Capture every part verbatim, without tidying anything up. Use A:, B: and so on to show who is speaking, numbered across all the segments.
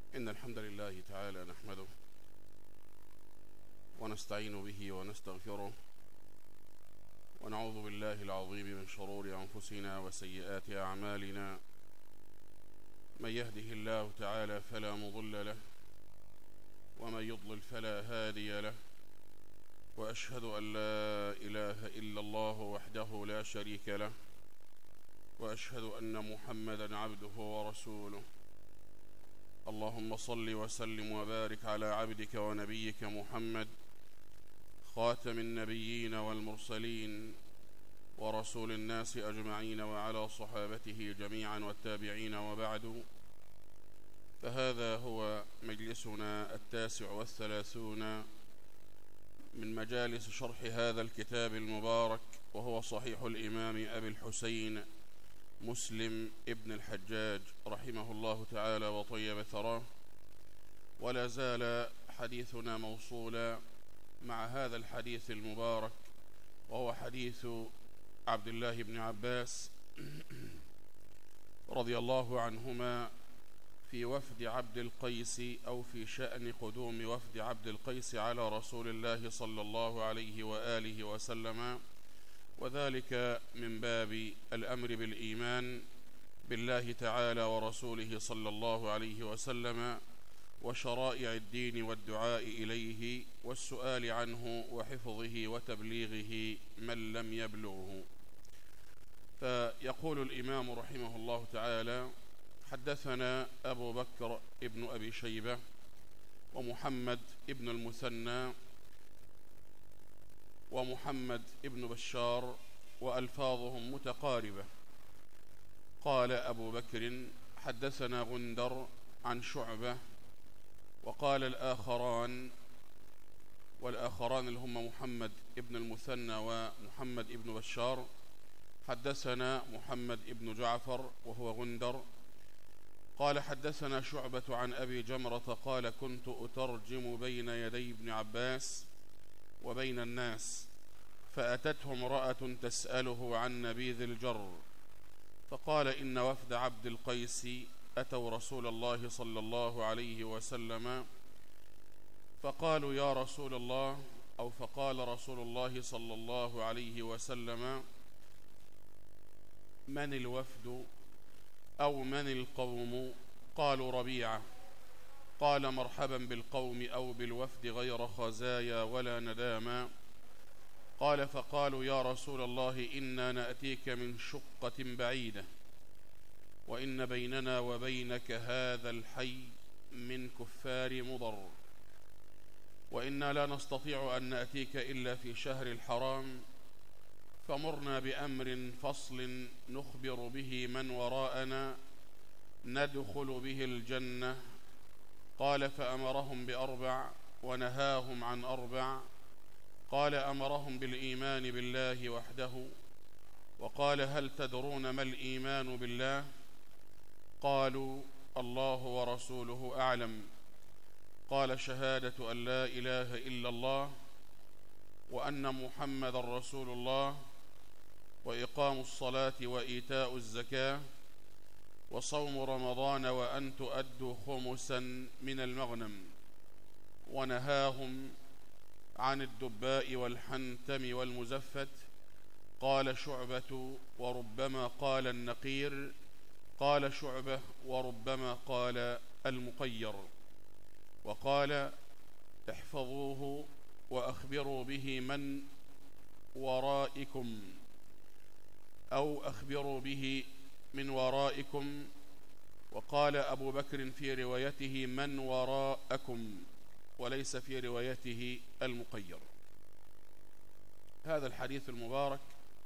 A: إن الحمد لله تعالى نحمده ونستعين به ونستغفره ونعوذ بالله العظيم من شرور أنفسنا وسيئات أعمالنا. من يهده الله تعالى فلا مضل له ومن يضلل فلا هادي له، وأشهد أن لا إله إلا الله وحده لا شريك له، وأشهد أن محمدًا عبده ورسوله. اللهم صل وسلم وبارك على عبدك ونبيك محمد خاتم النبيين والمرسلين ورسول الناس أجمعين، وعلى صحابته جميعا والتابعين، وبعد، فهذا هو مجلسنا التاسع والثلاثون من مجالس شرح هذا الكتاب المبارك، وهو صحيح الإمام أبي الحسين مسلم ابن الحجاج رحمه الله تعالى وطيب ثراه. ولا زال حديثنا موصولا مع هذا الحديث المبارك، وهو حديث عبد الله بن عباس رضي الله عنهما في وفد عبد القيس، أو في شأن قدوم وفد عبد القيس على رسول الله صلى الله عليه وآله وسلم، وذلك من باب الأمر بالإيمان بالله تعالى ورسوله صلى الله عليه وسلم، وشرائع الدين والدعاء إليه والسؤال عنه وحفظه وتبليغه من لم يبلغه. فيقول الإمام رحمه الله تعالى: حدثنا أبو بكر ابن أبي شيبة ومحمد ابن المثنى ومحمد ابن بشار، وألفاظهم متقاربة. قال أبو بكر: حدثنا غندر عن شعبة. وقال الآخران، والآخران اللي هم محمد ابن المثنى ومحمد ابن بشار: حدثنا محمد ابن جعفر وهو غندر. قال: حدثنا شعبة عن أبي جمرة قال: كنت أترجم بين يدي ابن عباس وبين الناس، فأتته امرأة تسأله عن نبيذ الجر، فقال: إن وفد عبد القيس أتوا رسول الله صلى الله عليه وسلم، فقالوا: يا رسول الله، أو فقال رسول الله صلى الله عليه وسلم: من الوفد أو من القوم؟ قالوا: ربيعة. قال: مرحبا بالقوم أو بالوفد غير خزايا ولا نداما. قال: فقالوا: يا رسول الله، إنا نأتيك من شقة بعيدة، وإن بيننا وبينك هذا الحي من كفار مضر، وإنا لا نستطيع أن نأتيك إلا في شهر الحرام، فمرنا بأمر فصل نخبر به من وراءنا ندخل به الجنة. قال: فأمرهم بأربع ونهاهم عن أربع. قال: أمرهم بالإيمان بالله وحده. وقال: هل تدرون ما الإيمان بالله؟ قالوا: الله ورسوله أعلم. قال: شهادة أن لا إله إلا الله وأن محمد رسول الله، وإقام الصلاة وإيتاء الزكاة، وصوم رمضان، وأن تؤدوا خمسا من المغنم. ونهاهم عن الدباء والحنتم والمزفت. قال شعبة: وربما قال النقير. قال شعبة: وربما قال المقير. وقال: احفظوه وأخبروا به من ورائكم، أو أخبروا به من ورائكم. وقال أبو بكر في روايته: من وراءكم، وليس في روايته المقير. هذا الحديث المبارك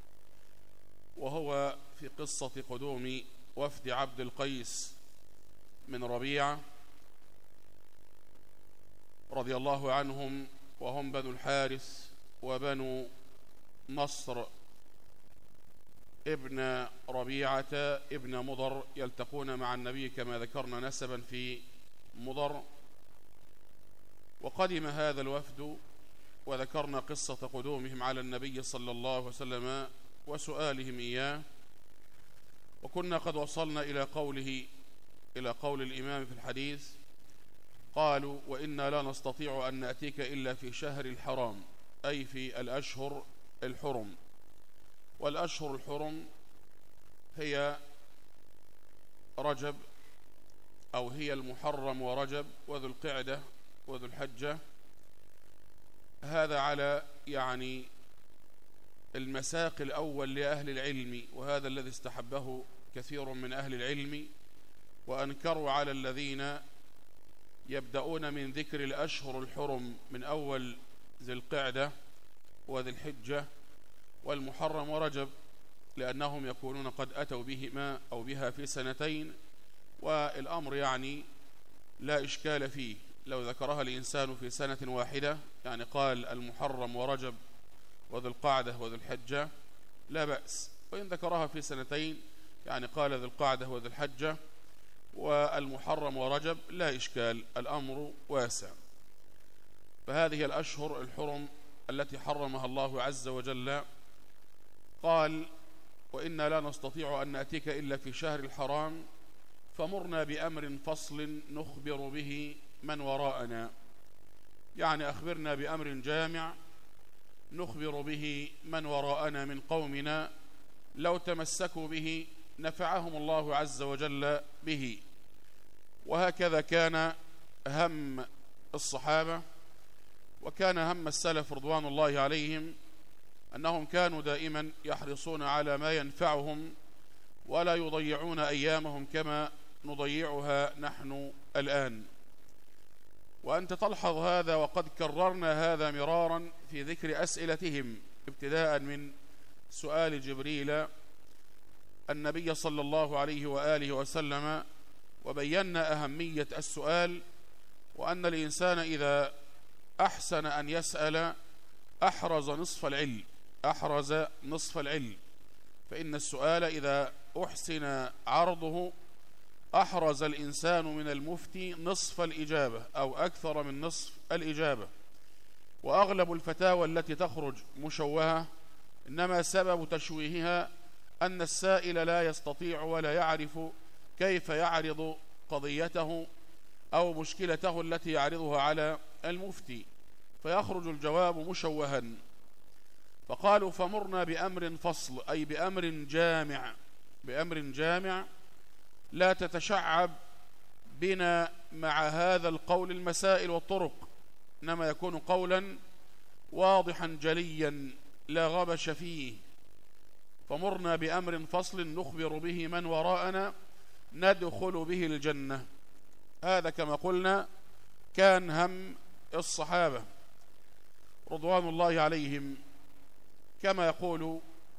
A: وهو في قصة قدوم وفد عبد القيس من ربيعة رضي الله عنهم، وهم بنو الحارث وبنو نصر ابن ربيعة ابن مضر، يلتقون مع النبي كما ذكرنا نسبا في مضر. وقدم هذا الوفد وذكرنا قصة قدومهم على النبي صلى الله عليه وسلم وسؤالهم إياه، وكنا قد وصلنا إلى قوله إلى قول الإمام في الحديث: قالوا وإنا لا نستطيع أن نأتيك إلا في شهر الحرام، أي في الأشهر الحرم. والأشهر الحرم هي رجب، أو هي المحرم ورجب وذو القعدة وذو الحجة. هذا على يعني المساق الأول لأهل العلم، وهذا الذي استحبه كثير من أهل العلم، وأنكروا على الذين يبدأون من ذكر الأشهر الحرم من أول ذي القعدة وذي الحجة والمحرم ورجب، لأنهم يكونون قد أتوا بهما أو بها في سنتين، والأمر يعني لا إشكال فيه. لو ذكرها الإنسان في سنة واحدة، يعني قال المحرم ورجب وذو القعدة وذو الحجة، لا بأس. وإن ذكرها في سنتين، يعني قال ذو القعدة وذو الحجة والمحرم ورجب، لا إشكال، الأمر واسع. فهذه الأشهر الحرم التي حرمها الله عز وجل. قال وإنا لا نستطيع أن نأتيك إلا في شهر الحرام، فمرنا بأمر فصل نخبر به من وراءنا، يعني أخبرنا بأمر جامع نخبر به من وراءنا من قومنا، لو تمسكوا به نفعهم الله عز وجل به. وهكذا كان هم الصحابة، وكان هم السلف رضوان الله عليهم، أنهم كانوا دائما يحرصون على ما ينفعهم ولا يضيعون أيامهم كما نضيعها نحن الآن. وأنت تلحظ هذا، وقد كررنا هذا مرارا في ذكر أسئلتهم، ابتداء من سؤال جبريل النبي صلى الله عليه وآله وسلم، وبينا أهمية السؤال، وأن الإنسان إذا أحسن أن يسأل أحرز نصف العلم، أحرز نصف العلم. فإن السؤال إذا أحسن عرضه أحرز الإنسان من المفتي نصف الإجابة أو أكثر من نصف الإجابة. وأغلب الفتاوى التي تخرج مشوهة إنما سبب تشويهها أن السائل لا يستطيع ولا يعرف كيف يعرض قضيته أو مشكلته التي يعرضها على المفتي، فيخرج الجواب مشوها. فقالوا فمرنا بأمر فصل، أي بأمر جامع، بأمر جامع لا تتشعب بنا مع هذا القول المسائل والطرق، إنما يكون قولا واضحا جليا لا غبش فيه. فمرنا بأمر فصل نخبر به من وراءنا ندخل به الجنة. هذا كما قلنا كان هم الصحابة رضوان الله عليهم. كما يقول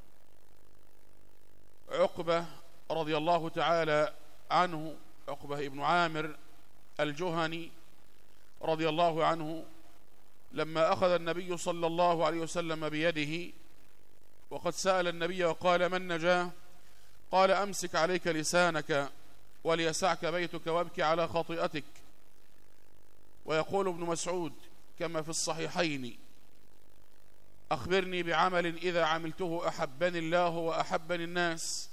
A: عقبة رضي الله تعالى عنه، عقبة ابن عامر الجهني رضي الله عنه، لما أخذ النبي صلى الله عليه وسلم بيده وقد سأل النبي وقال من نجاه؟ قال أمسك عليك لسانك وليسعك بيتك وابكي على خطيئتك. ويقول ابن مسعود كما في الصحيحين أخبرني بعمل إذا عملته أحبني الله وأحبني الناس.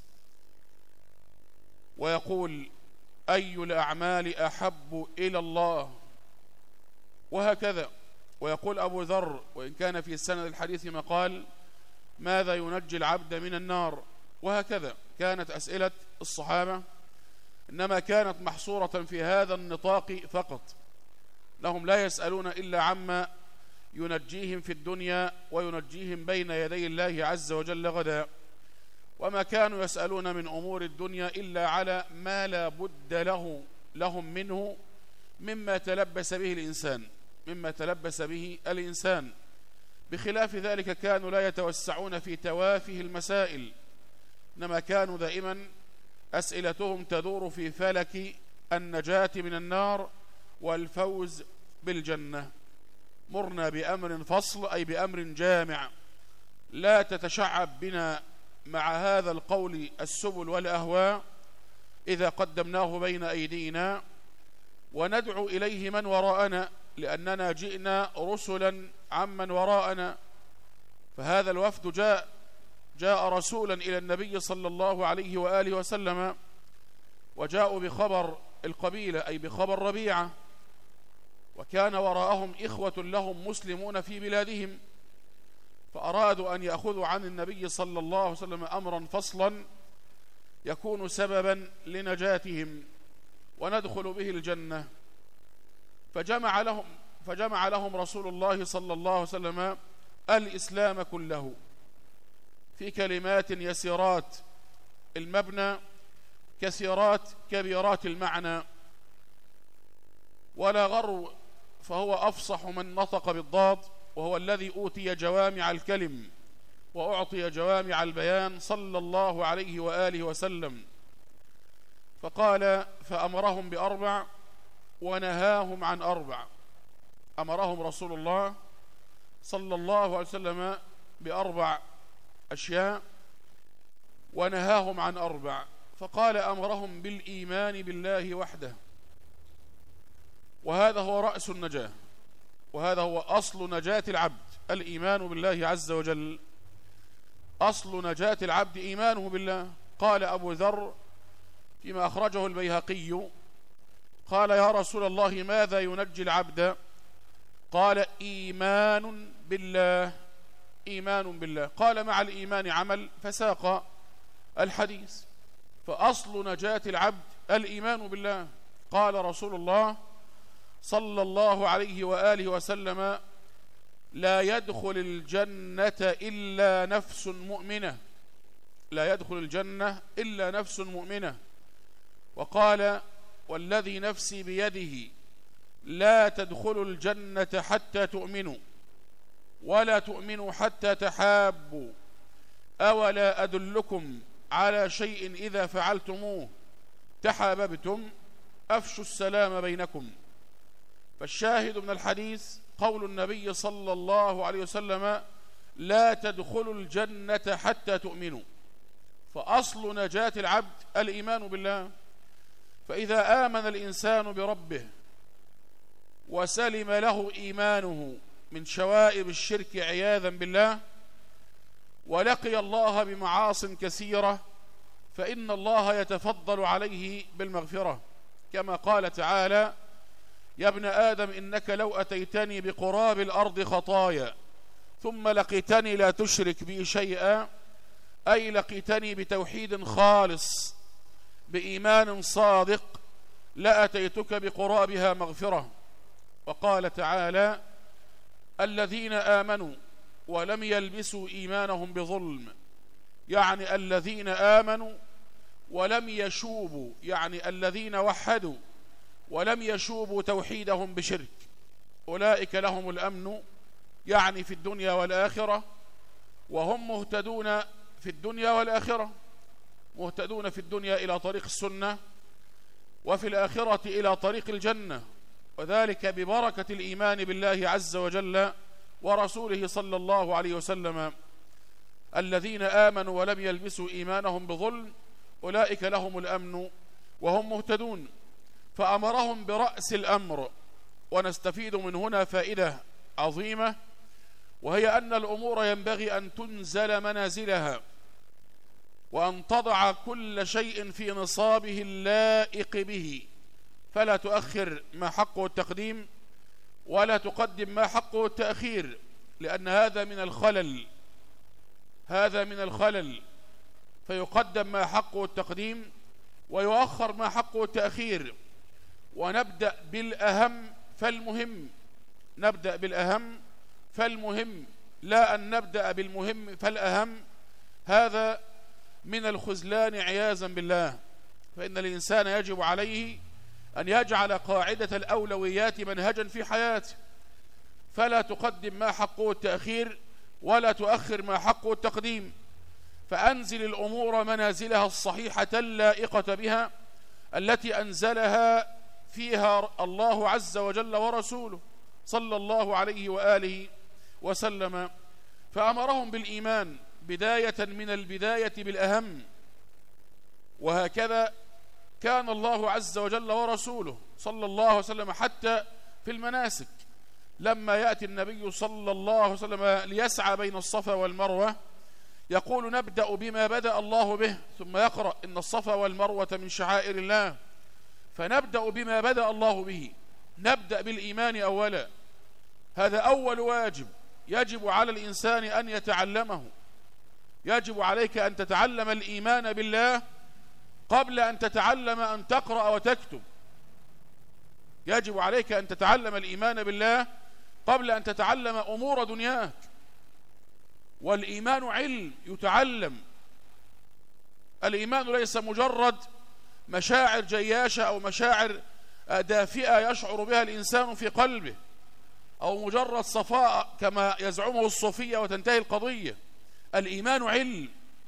A: ويقول أي الأعمال أحب إلى الله، وهكذا. ويقول أبو ذر وإن كان في سند الحديث مقال ماذا ينجي العبد من النار، وهكذا. كانت أسئلة الصحابة إنما كانت محصورة في هذا النطاق فقط، لهم لا يسألون إلا عما ينجيهم في الدنيا وينجيهم بين يدي الله عز وجل غدا، وما كانوا يسألون من أمور الدنيا إلا على ما لا بد له لهم منه مما تلبس به الإنسان مما تلبس به الإنسان بخلاف ذلك كانوا لا يتوسعون في توافه المسائل، إنما كانوا دائما أسئلتهم تدور في فلك النجاة من النار والفوز بالجنة. مرنا بأمر فصل، أي بأمر جامع لا تتشعب بنا مع هذا القول السبل والأهواء إذا قدمناه بين أيدينا، وندعو إليه من وراءنا، لأننا جئنا رسلا عمن وراءنا. فهذا الوفد جاء جاء رسولا إلى النبي صلى الله عليه وآله وسلم، وجاءوا بخبر القبيلة أي بخبر ربيعة، وكان وراءهم إخوة لهم مسلمون في بلادهم، فأرادوا أن يأخذوا عن النبي صلى الله عليه وسلم أمرا فصلا يكون سببا لنجاتهم وندخل به الجنة. فجمع لهم, فجمع لهم رسول الله صلى الله عليه وسلم الإسلام كله في كلمات يسيرات المبنى كثيرات كبيرات المعنى، ولا غرو، فهو أفصح من نطق بالضاد، وهو الذي أوتي جوامع الكلم وأعطي جوامع البيان صلى الله عليه وآله وسلم. فقال: فأمرهم بأربع ونهاهم عن أربع. أمرهم رسول الله صلى الله عليه وسلم بأربع أشياء ونهاهم عن أربع. فقال: أمرهم بالإيمان بالله وحده، وهذا هو رأس النجاة، وهذا هو أصل نجاة العبد، الإيمان بالله عز وجل. أصل نجاة العبد إيمانه بالله. قال أبو ذر فيما أخرجه البيهقي، قال: يا رسول الله ماذا ينجي العبد؟ قال: إيمان بالله. إيمان بالله. قال: مع الإيمان عمل، فساق الحديث. فأصل نجاة العبد الإيمان بالله. قال رسول الله صلى الله عليه وآله وسلم: لا يدخل الجنة إلا نفس مؤمنة. لا يدخل الجنة إلا نفس مؤمنة. وقال: والذي نفسي بيده لا تدخلوا الجنة حتى تؤمنوا، ولا تؤمنوا حتى تحابوا، أولا أدلكم على شيء إذا فعلتموه تحاببتم؟ أفشوا السلام بينكم. فالشاهد من الحديث قول النبي صلى الله عليه وسلم: لا تدخلوا الجنة حتى تؤمنوا. فأصل نجاة العبد الإيمان بالله. فإذا آمن الإنسان بربه وسلم له إيمانه من شوائب الشرك عياذا بالله، ولقي الله بمعاصٍ كثيرة، فإن الله يتفضل عليه بالمغفرة، كما قال تعالى: يا ابن آدم إنك لو أتيتني بقراب الأرض خطايا ثم لقيتني لا تشرك بي شيئا، أي لقيتني بتوحيد خالص بإيمان صادق، لأتيتك بقرابها مغفرة. وقال تعالى: الذين آمنوا ولم يلبسوا إيمانهم بظلم، يعني الذين آمنوا ولم يشوبوا، يعني الذين وحدوا ولم يشوبوا توحيدهم بشرك، أولئك لهم الأمن، يعني في الدنيا والآخرة، وهم مهتدون في الدنيا والآخرة، مهتدون في الدنيا إلى طريق السنة، وفي الآخرة إلى طريق الجنة، وذلك ببركة الإيمان بالله عز وجل ورسوله صلى الله عليه وسلم. الذين آمنوا ولم يلبسوا إيمانهم بظلم أولئك لهم الأمن وهم مهتدون. فأمرهم برأس الأمر. ونستفيد من هنا فائدة عظيمة، وهي أن الأمور ينبغي أن تنزل منازلها، وأن تضع كل شيء في نصابه اللائق به، فلا تؤخر ما حقه التقديم ولا تقدم ما حقه التأخير، لأن هذا من الخلل، هذا من الخلل. فيقدم ما حقه التقديم ويؤخر ما حقه التأخير. ونبدأ بالأهم فالمهم، نبدأ بالأهم فالمهم، لا أن نبدأ بالمهم فالأهم. هذا من الخذلان عياذا بالله. فإن الإنسان يجب عليه أن يجعل قاعدة الأولويات منهجا في حياته، فلا تقدم ما حقه التأخير ولا تؤخر ما حقه التقديم. فأنزل الأمور منازلها الصحيحة اللائقة بها، التي أنزلها فيها الله عز وجل ورسوله صلى الله عليه وآله وسلم. فأمرهم بالإيمان بداية من البداية بالأهم. وهكذا كان الله عز وجل ورسوله صلى الله عليه وسلم حتى في المناسك، لما يأتي النبي صلى الله عليه وسلم ليسعى بين الصفا والمروة يقول: نبدأ بما بدأ الله به، ثم يقرأ: إن الصفا والمروة من شعائر الله. فنبدأ بما بدأ الله به، نبدأ بالإيمان أولا. هذا أول واجب يجب على الإنسان أن يتعلمه. يجب عليك أن تتعلم الإيمان بالله قبل أن تتعلم أن تقرأ وتكتب. يجب عليك أن تتعلم الإيمان بالله قبل أن تتعلم أمور دنياك. والإيمان علم يتعلم. الإيمان ليس مجرد مشاعر جياشة أو مشاعر دافئة يشعر بها الإنسان في قلبه، أو مجرد صفاء كما يزعمه الصوفية وتنتهي القضية. الإيمان علم،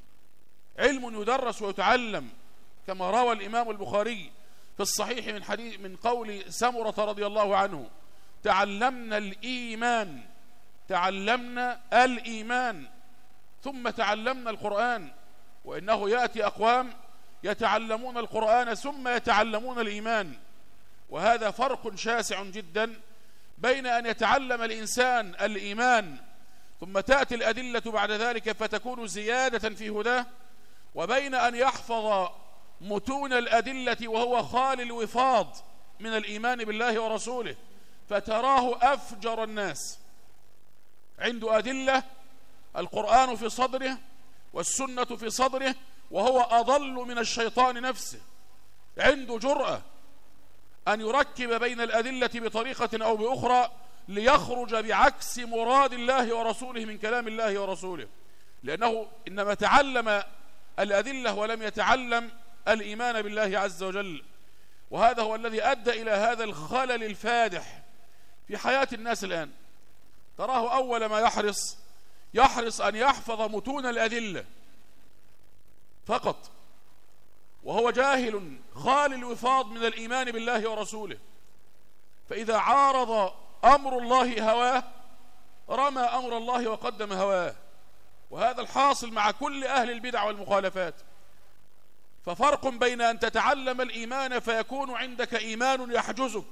A: علم يدرس ويتعلم، كما روى الإمام البخاري في الصحيح من حديث من قول سمرة رضي الله عنه: تعلمنا الإيمان تعلمنا الإيمان ثم تعلمنا القرآن. وإنه يأتي أقوام يتعلمون القرآن ثم يتعلمون الإيمان. وهذا فرق شاسع جدا بين أن يتعلم الإنسان الإيمان ثم تأتي الأدلة بعد ذلك فتكون زيادة في هداه، وبين أن يحفظ متون الأدلة وهو خالي الوفاض من الإيمان بالله ورسوله، فتراه أفجر الناس. عنده أدلة، القرآن في صدره والسنة في صدره، وهو أضل من الشيطان نفسه. عنده جرأة أن يركب بين الأدلة بطريقة أو بأخرى ليخرج بعكس مراد الله ورسوله من كلام الله ورسوله، لأنه إنما تعلم الأدلة ولم يتعلم الإيمان بالله عز وجل. وهذا هو الذي أدى إلى هذا الخلل الفادح في حياة الناس الآن. تراه أول ما يحرص يحرص أن يحفظ متون الأدلة فقط، وهو جاهل خالي الوفاض من الإيمان بالله ورسوله. فإذا عارض أمر الله هواه رمى أمر الله وقدم هواه. وهذا الحاصل مع كل أهل البدع والمخالفات. ففرق بين أن تتعلم الإيمان فيكون عندك إيمان يحجزك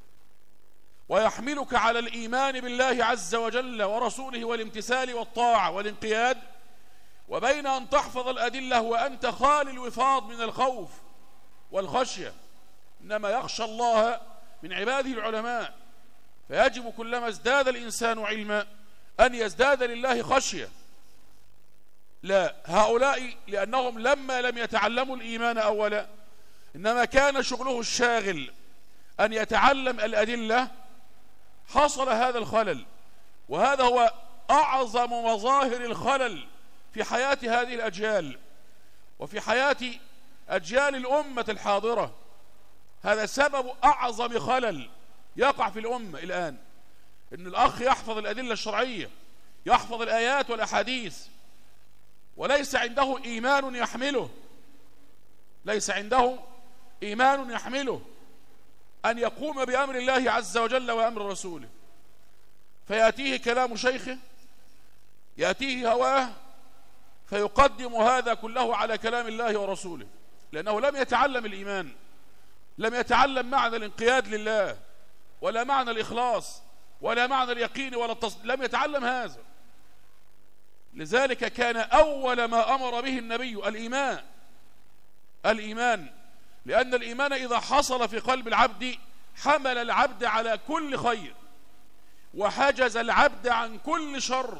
A: ويحملك على الإيمان بالله عز وجل ورسوله والامتثال والطاعة والانقياد، وبين أن تحفظ الأدلة وأنت خالي الوفاض من الخوف والخشية. إنما يخشى الله من عباده العلماء. فيجب كلما ازداد الإنسان علما أن يزداد لله خشية. لا، هؤلاء لأنهم لما لم يتعلموا الإيمان أولا إنما كان شغله الشاغل أن يتعلم الأدلة، حصل هذا الخلل. وهذا هو أعظم مظاهر الخلل في حياة هذه الأجيال وفي حياة أجيال الأمة الحاضرة. هذا سبب أعظم خلل يقع في الأمة الآن، إن الأخ يحفظ الأدلة الشرعية، يحفظ الآيات والأحاديث، وليس عنده إيمان يحمله ليس عنده إيمان يحمله أن يقوم بأمر الله عز وجل وأمر رسوله. فيأتيه كلام شيخه، يأتيه هواه، فيقدم هذا كله على كلام الله ورسوله، لأنه لم يتعلم الإيمان، لم يتعلم معنى الانقياد لله، ولا معنى الإخلاص، ولا معنى اليقين، ولا التصديق، لم يتعلم هذا. لذلك كان أول ما أمر به النبي الإيمان الإيمان لأن الإيمان إذا حصل في قلب العبد حمل العبد على كل خير وحجز العبد عن كل شر.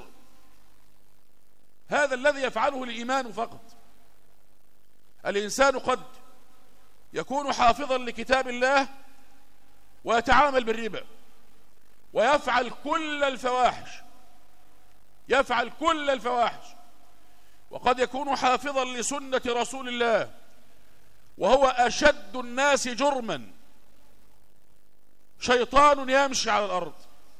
A: هذا الذي يفعله الإيمان فقط. الإنسان قد يكون حافظا لكتاب الله ويتعامل بالربا ويفعل كل الفواحش يفعل كل الفواحش وقد يكون حافظا لسنة رسول الله وهو أشد الناس جرما، شيطان يمشي على الأرض.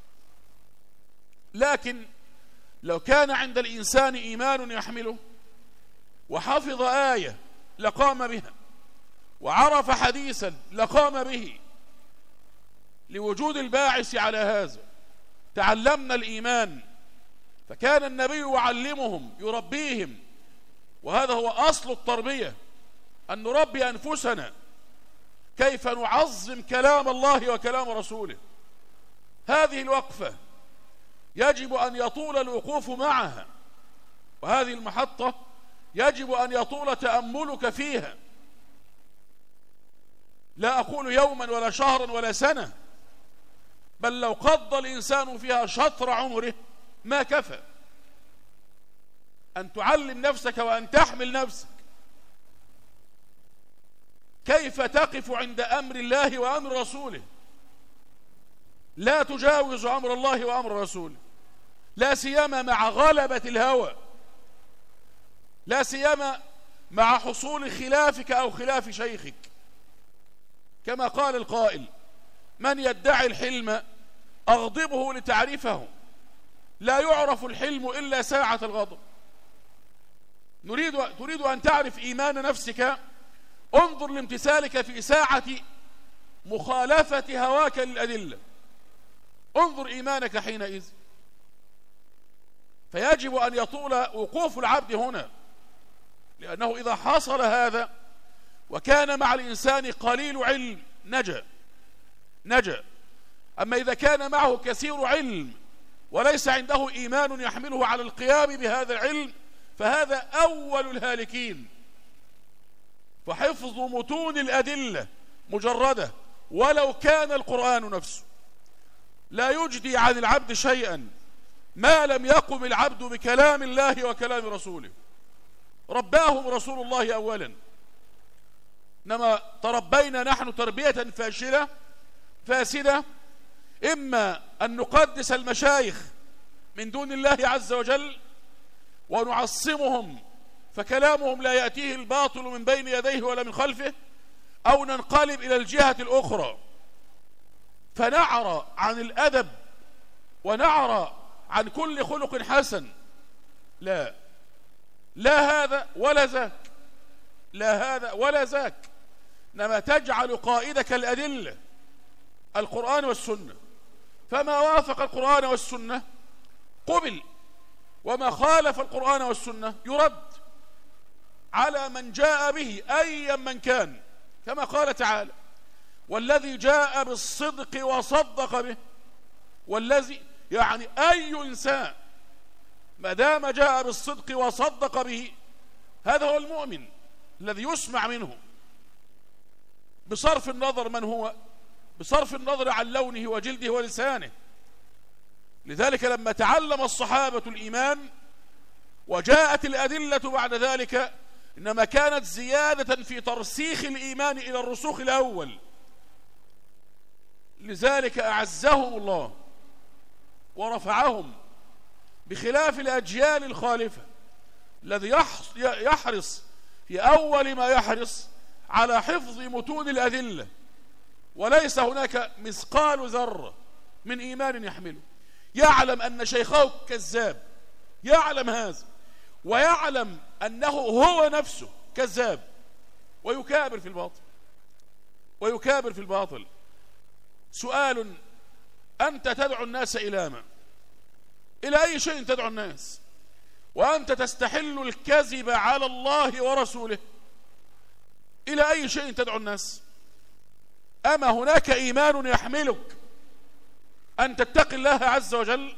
A: لكن لو كان عند الإنسان إيمان يحمله وحفظ آية لقام بها وعرف حديثا لقام به، لوجود الباعث على هذا. تعلمنا الإيمان، فكان النبي يعلمهم يربيهم، وهذا هو أصل التربية، أن نربي أنفسنا كيف نعظم كلام الله وكلام رسوله. هذه الوقفة يجب أن يطول الوقوف معها، وهذه المحطة يجب أن يطول تأملك فيها. لا أقول يوما ولا شهرا ولا سنة، بل لو قضى الإنسان فيها شطر عمره ما كفى. أن تعلم نفسك وأن تحمل نفسك كيف تقف عند أمر الله وأمر رسوله، لا تجاوز أمر الله وأمر رسوله، لا سيما مع غلبة الهوى، لا سيما مع حصول خلافك أو خلاف شيخك. كما قال القائل: من يدعي الحلم أغضبه لتعرفه، لا يعرف الحلم إلا ساعة الغضب. نريد تريد أن تعرف إيمان نفسك، انظر لامتثالك في ساعة مخالفة هواك للأدلة، انظر إيمانك حينئذ. فيجب أن يطول وقوف العبد هنا، لأنه إذا حصل هذا وكان مع الإنسان قليل علم نجا نجا أما إذا كان معه كثير علم وليس عنده إيمان يحمله على القيام بهذا العلم فهذا أول الهالكين. فحفظ متون الأدلة مجردة ولو كان القرآن نفسه لا يجدي عن العبد شيئا ما لم يقم العبد بكلام الله وكلام رسوله. رباهم رسول الله أولا، إنما تربينا نحن تربية فاشلة فاسدة، إما أن نقدس المشايخ من دون الله عز وجل ونعصمهم فكلامهم لا يأتيه الباطل من بين يديه ولا من خلفه، أو ننقلب إلى الجهة الأخرى فنعرى عن الأدب ونعرى عن كل خلق حسن. لا لا هذا ولا ذاك، لا هذا ولا ذاك، إنما تجعل قائدك الأدلة القرآن والسنة، فما وافق القرآن والسنة قبل، وما خالف القرآن والسنة يرد على من جاء به أيا من كان، كما قال تعالى: والذي جاء بالصدق وصدق به. والذي يعني أي إنسان ما دام جاء بالصدق وصدق به هذا هو المؤمن الذي يسمع منه، بصرف النظر من هو، بصرف النظر عن لونه وجلده ولسانه. لذلك لما تعلم الصحابة الإيمان وجاءت الأدلة بعد ذلك إنما كانت زيادة في ترسيخ الإيمان إلى الرسوخ الأول. لذلك أعزهم الله ورفعهم، بخلاف الأجيال الخالفة الذي يحرص في أول ما يحرص على حفظ متون الأدلة وليس هناك مثقال ذرة من إيمان يحمله. يعلم أن شيخه كذاب، يعلم هذا، ويعلم أنه هو نفسه كذاب، ويكابر في الباطل ويكابر في الباطل. سؤال: أنت تدعو الناس إلى ما؟ إلى أي شيء تدعو الناس وأنت تستحل الكذب على الله ورسوله؟ إلى أي شيء تدعو الناس؟ أما هناك إيمان يحملك أن تتقي الله عز وجل؟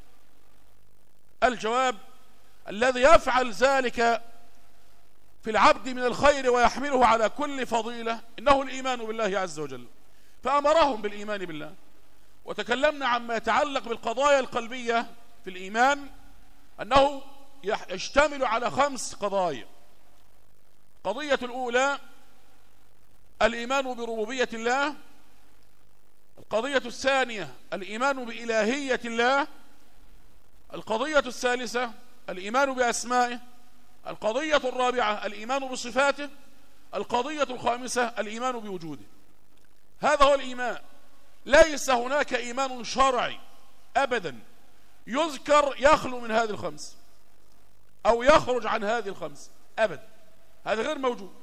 A: الجواب: الذي يفعل ذلك في العبد من الخير ويحمله على كل فضيلة إنه الإيمان بالله عز وجل. فأمرهم بالإيمان بالله. وتكلمنا عما يتعلق بالقضايا القلبية في الإيمان أنه يشتمل على خمس قضايا. قضية الأولى الإيمان بربوبية الله، القضية الثانية الإيمان بإلهية الله، القضية الثالثة الإيمان بأسمائه، القضية الرابعة الإيمان بصفاته، القضية الخامسة الإيمان بوجوده. هذا هو الإيمان. ليس هناك إيمان شرعي أبدا يذكر يخلو من هذه الخمس أو يخرج عن هذه الخمس أبدا، هذا غير موجود.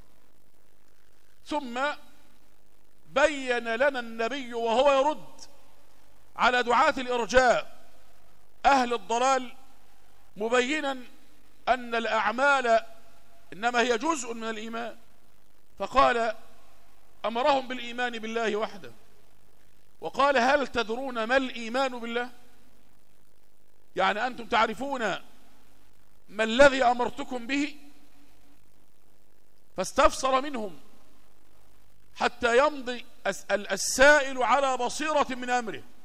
A: ثم بين لنا النبي وهو يرد على دعاة الإرجاء أهل الضلال مبينا أن الأعمال إنما هي جزء من الإيمان، فقال: أمرهم بالإيمان بالله وحده، وقال: هل تدرون ما الإيمان بالله؟ يعني أنتم تعرفون ما الذي أمرتكم به؟ فاستفسر منهم حتى يمضي السائل على بصيرة من أمره،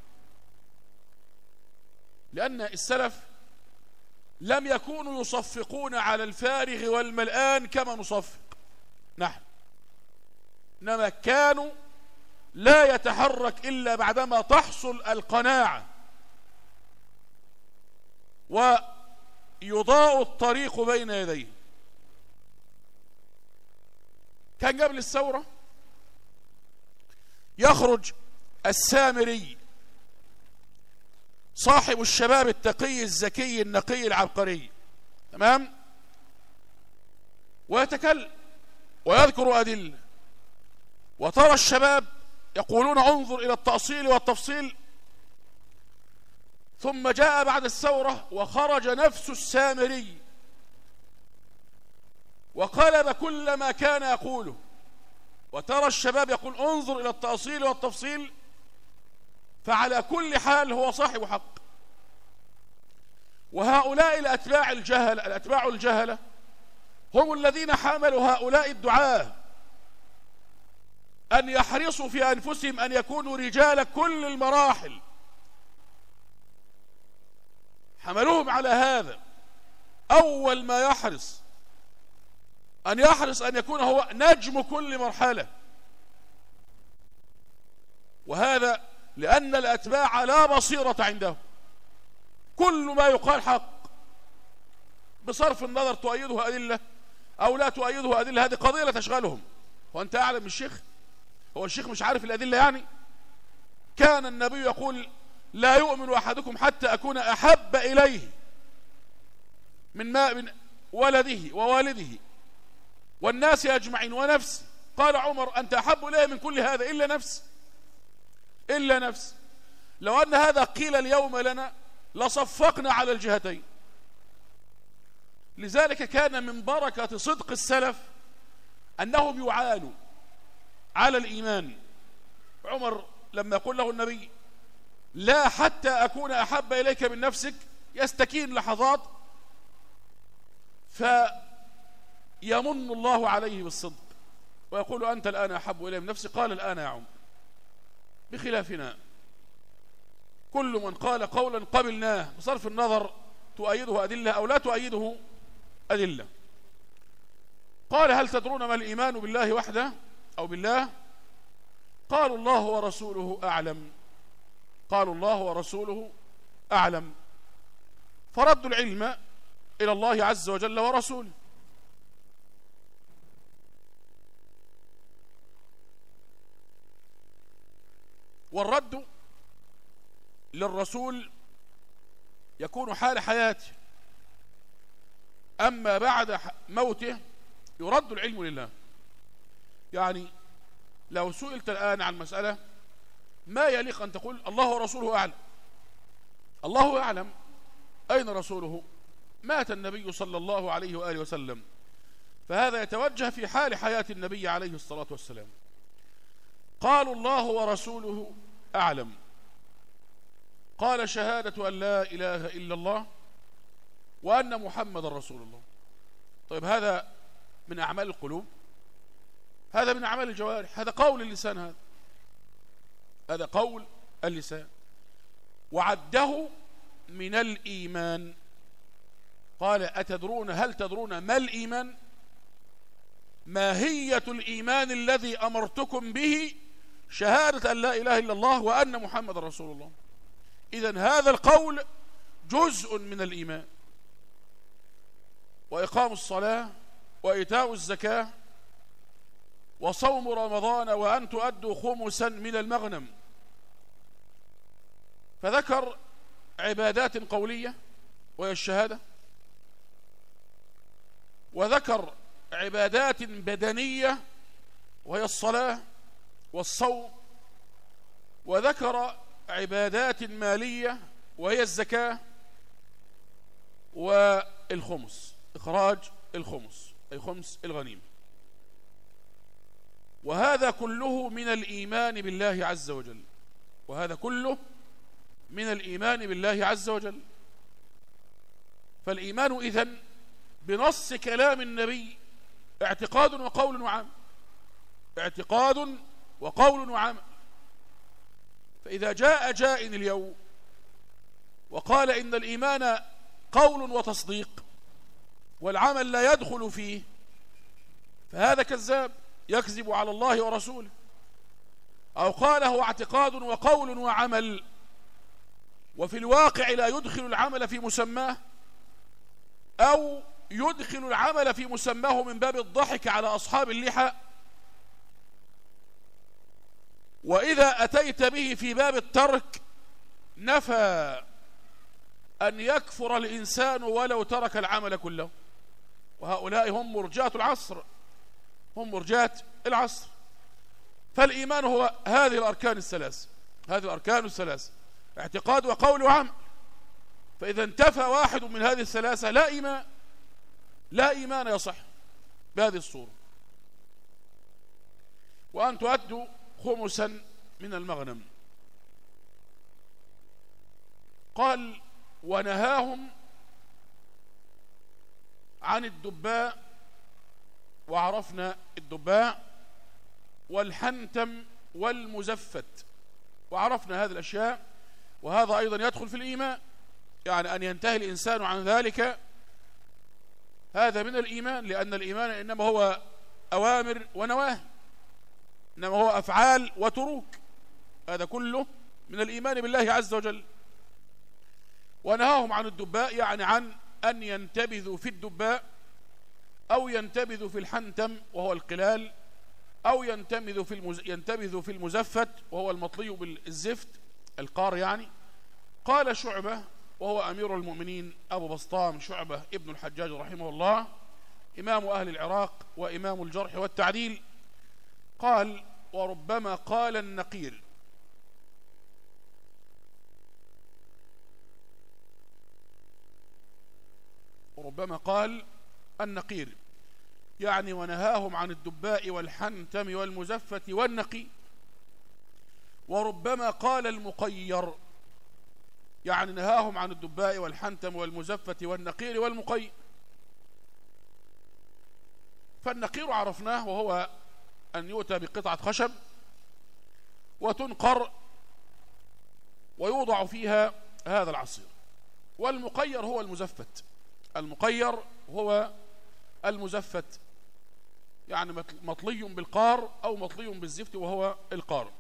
A: لأن السلف لم يكونوا يصفقون على الفارغ والملآن كما نصفق نحن، إنما كانوا لا يتحرك إلا بعدما تحصل القناعة ويضاء الطريق بين يديه. كان قبل الثورة يخرج السامري صاحب الشباب التقي الذكي النقي العبقري، تمام، ويتكلم ويذكر أدلة، وترى الشباب يقولون انظر إلى التأصيل والتفصيل. ثم جاء بعد الثورة وخرج نفس السامري وقلب كل ما كان يقوله، وترى الشباب يقول انظر إلى التأصيل والتفصيل، فعلى كل حال هو صاحب حق. وهؤلاء الأتباع الجهل الأتباع الجهلة هم الذين حملوا هؤلاء الدعاة أن يحرصوا في أنفسهم أن يكونوا رجال كل المراحل، حملوهم على هذا. أول ما يحرص أن يحرص أن يكون هو نجم كل مرحلة، وهذا لأن الأتباع لا بصيرة عندهم، كل ما يقال حق بصرف النظر تؤيده أدلة أو لا تؤيده أدلة، هذه قضية لا تشغلهم. وأنت أعلم الشيخ، هو الشيخ مش عارف الأدلة يعني؟ كان النبي يقول لا يؤمن أحدكم حتى أكون أحب إليه من ما من ولده ووالده والناس أجمعين ونفسي. قال عمر أنت أحب إليه من كل هذا إلا نفس إلا نفس. لو أن هذا قيل اليوم لنا لصفقنا على الجهتين. لذلك كان من بركة صدق السلف أنهم يعانوا على الإيمان. عمر لما يقول له النبي لا حتى أكون أحب إليك من نفسك يستكين لحظات فيمن الله عليه بالصدق ويقول أنت الآن أحب إلي من نفسي. قال الآن يا عمر بخلافنا كل من قال قولا قبلناه بصرف النظر تؤيده أدلة أو لا تؤيده أدلة. قال هل تدرون ما الإيمان بالله وحده أو بالله؟ قالوا الله ورسوله أعلم. قالوا الله ورسوله أعلم، فردوا العلم إلى الله عز وجل ورسوله. والرد للرسول يكون حال حياته، أما بعد موته يرد العلم لله. يعني لو سئلت الآن عن مسألة ما يليق أن تقول الله ورسوله أعلم. الله أعلم، أين رسوله؟ مات النبي صلى الله عليه وآله وسلم، فهذا يتوجه في حال حياة النبي عليه الصلاة والسلام. قالوا الله ورسوله أعلم. قال شهادة أن لا إله إلا الله وأن محمد رسول الله. طيب هذا من أعمال القلوب؟ هذا من أعمال الجوارح؟ هذا قول اللسان، هذا هذا قول اللسان، وعده من الإيمان. قال أتدرون هل تدرون ما الإيمان؟ ماهية الإيمان الذي أمرتكم به شهادة أن لا إله إلا الله وأن محمد رسول الله. إذن هذا القول جزء من الإيمان. وإقام الصلاة وإيتاء الزكاة وصوم رمضان وأن تؤدوا خمسا من المغنم. فذكر عبادات قولية وهي الشهادة، وذكر عبادات بدنية وهي الصلاة والصوم، وذكر عبادات مالية وهي الزكاة والخمس، إخراج الخمس أي خمس الغنيمة. وهذا كله من الإيمان بالله عز وجل، وهذا كله من الإيمان بالله عز وجل. فالإيمان إذن بنص كلام النبي اعتقاد وقول وعمل، اعتقاد وقول وعمل. فإذا جاء جائن اليوم
B: وقال إن الإيمان قول وتصديق والعمل لا يدخل فيه، فهذا كذاب يكذب على الله ورسوله. أو قال هو اعتقاد وقول وعمل، وفي الواقع لا يدخل العمل في مسماه، أو يدخل العمل في مسماه من باب الضحك على أصحاب اللحى. وإذا أتيت به في باب الترك نفى أن يكفر الإنسان ولو ترك العمل كله. وهؤلاء هم مرجات العصر، هم مرجات العصر. فالإيمان هو هذه الأركان الثلاث، هذه الأركان الثلاث: اعتقاد وقول وعمل. فإذا انتفى واحد من هذه الثلاثة لا إيمان، لا إيمان يصح بهذه الصورة. وأن تؤدوا خمسا من المغنم. قال ونهاهم عن الدباء، وعرفنا الدباء والحنتم والمزفت، وعرفنا هذه الأشياء. وهذا أيضا يدخل في الإيمان، يعني أن ينتهي الإنسان عن ذلك هذا من الإيمان، لأن الإيمان إنما هو أوامر ونواهي، إنما هو أفعال وتروك، هذا كله من الإيمان بالله عز وجل. ونهاهم عن الدباء يعني عن أن ينتبذوا في الدباء، أو ينتبذوا في الحنتم وهو القلال، أو ينتبذوا في المز... ينتبذوا في المزفت وهو المطلي بالزفت القار يعني. قال شعبة وهو أمير المؤمنين أبو بسطام شعبة ابن الحجاج رحمه الله، إمام أهل العراق وإمام الجرح والتعديل، قال وربما قال النقير. وربما قال النقير يعني ونهاهم عن الدباء والحنتم والمزفة والنقي. وربما قال المقير يعني نهاهم عن الدباء والحنتم والمزفة والنقير والمقير. فالنقير عرفناه وهو أن يؤتى بقطعة خشب وتنقر ويوضع فيها هذا العصير. والمقير هو المزفت، المقير هو المزفت يعني مطلي بالقار أو مطلي بالزفت وهو القار.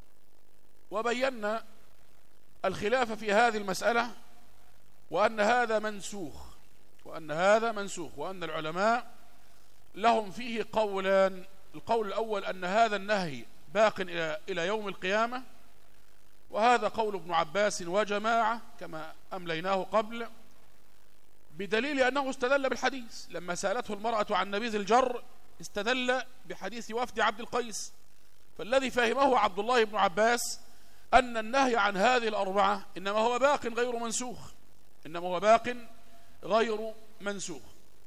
B: وبينا الخلاف في هذه المسألة، وأن هذا منسوخ، وأن هذا منسوخ وأن العلماء لهم فيه قولان. القول الأول أن هذا النهي باق إلى يوم القيامة، وهذا قول ابن عباس وجماعة كما أمليناه قبل، بدليل أنه استدل بالحديث لما سألته المرأة عن نبيذ الجر، استدل بحديث وفد عبد القيس. فالذي فهمه عبد الله بن عباس أن النهي عن هذه الأربعة إنما هو باق غير منسوخ، إنما هو باق غير منسوخ.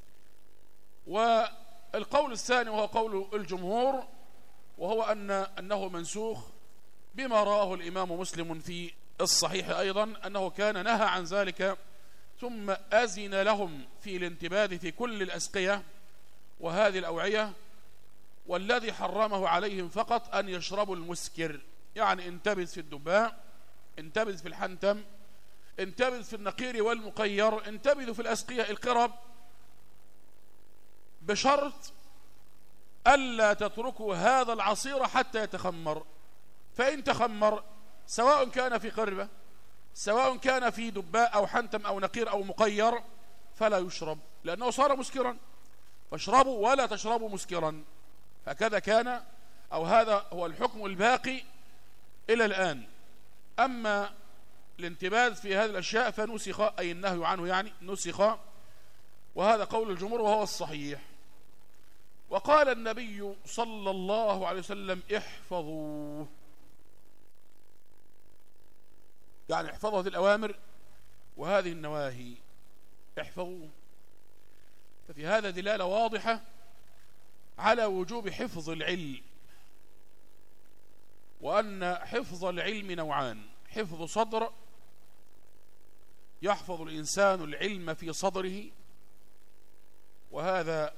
B: والقول الثاني وهو قول الجمهور، وهو أن أنه منسوخ بما راه الإمام مسلم في الصحيح أيضا، أنه كان نهى عن ذلك ثم أذن لهم في الانتباذ في كل الأسقية وهذه الأوعية، والذي حرمه عليهم فقط أن يشربوا المسكر، يعني انتبذ في الدباء، انتبذ في الحنتم، انتبذ في النقير والمقير، انتبذ في الأسقية القرب، بشرط ألا تتركوا هذا العصير حتى يتخمر. فإن تخمر سواء كان في قربة سواء كان في دباء أو حنتم أو نقير أو مقير فلا يشرب، لأنه صار مسكرا. فاشربوا ولا تشربوا مسكرا، هكذا كان، أو هذا هو الحكم الباقي إلى الآن. أما الانتباذ في هذه الأشياء فنسخ، أي النهي عنه يعني نسخ، وهذا قول الجمهور وهو الصحيح. وقال النبي صلى الله عليه وسلم احفظوا، يعني احفظوا هذه الأوامر وهذه النواهي، احفظوا. ففي هذا دلالة واضحة على وجوب حفظ العلم، وأن حفظ العلم نوعان: حفظ صدر، يحفظ الإنسان العلم في صدره، وهذا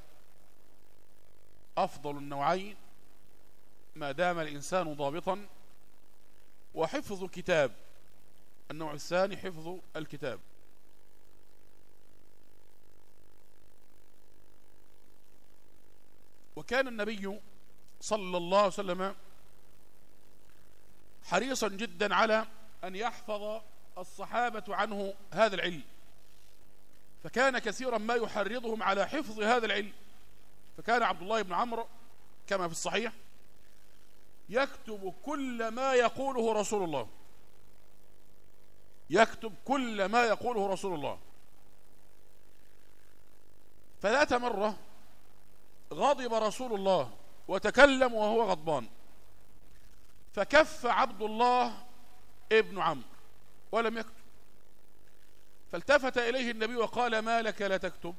B: أفضل النوعين ما دام الإنسان ضابطا، وحفظ كتاب النوع الثاني حفظ الكتاب. وكان النبي صلى الله عليه وسلم حريصا جدا على أن يحفظ الصحابة عنه هذا العلم، فكان كثيرا ما يحرضهم على حفظ هذا العلم. فكان عبد الله بن عمرو كما في الصحيح يكتب كل ما يقوله رسول الله، يكتب كل ما يقوله رسول الله. فذات مرة غضب رسول الله وتكلم وهو غضبان، فكف عبد الله ابن عمرو ولم يكتب، فالتفت إليه النبي وقال: ما لك لا تكتب؟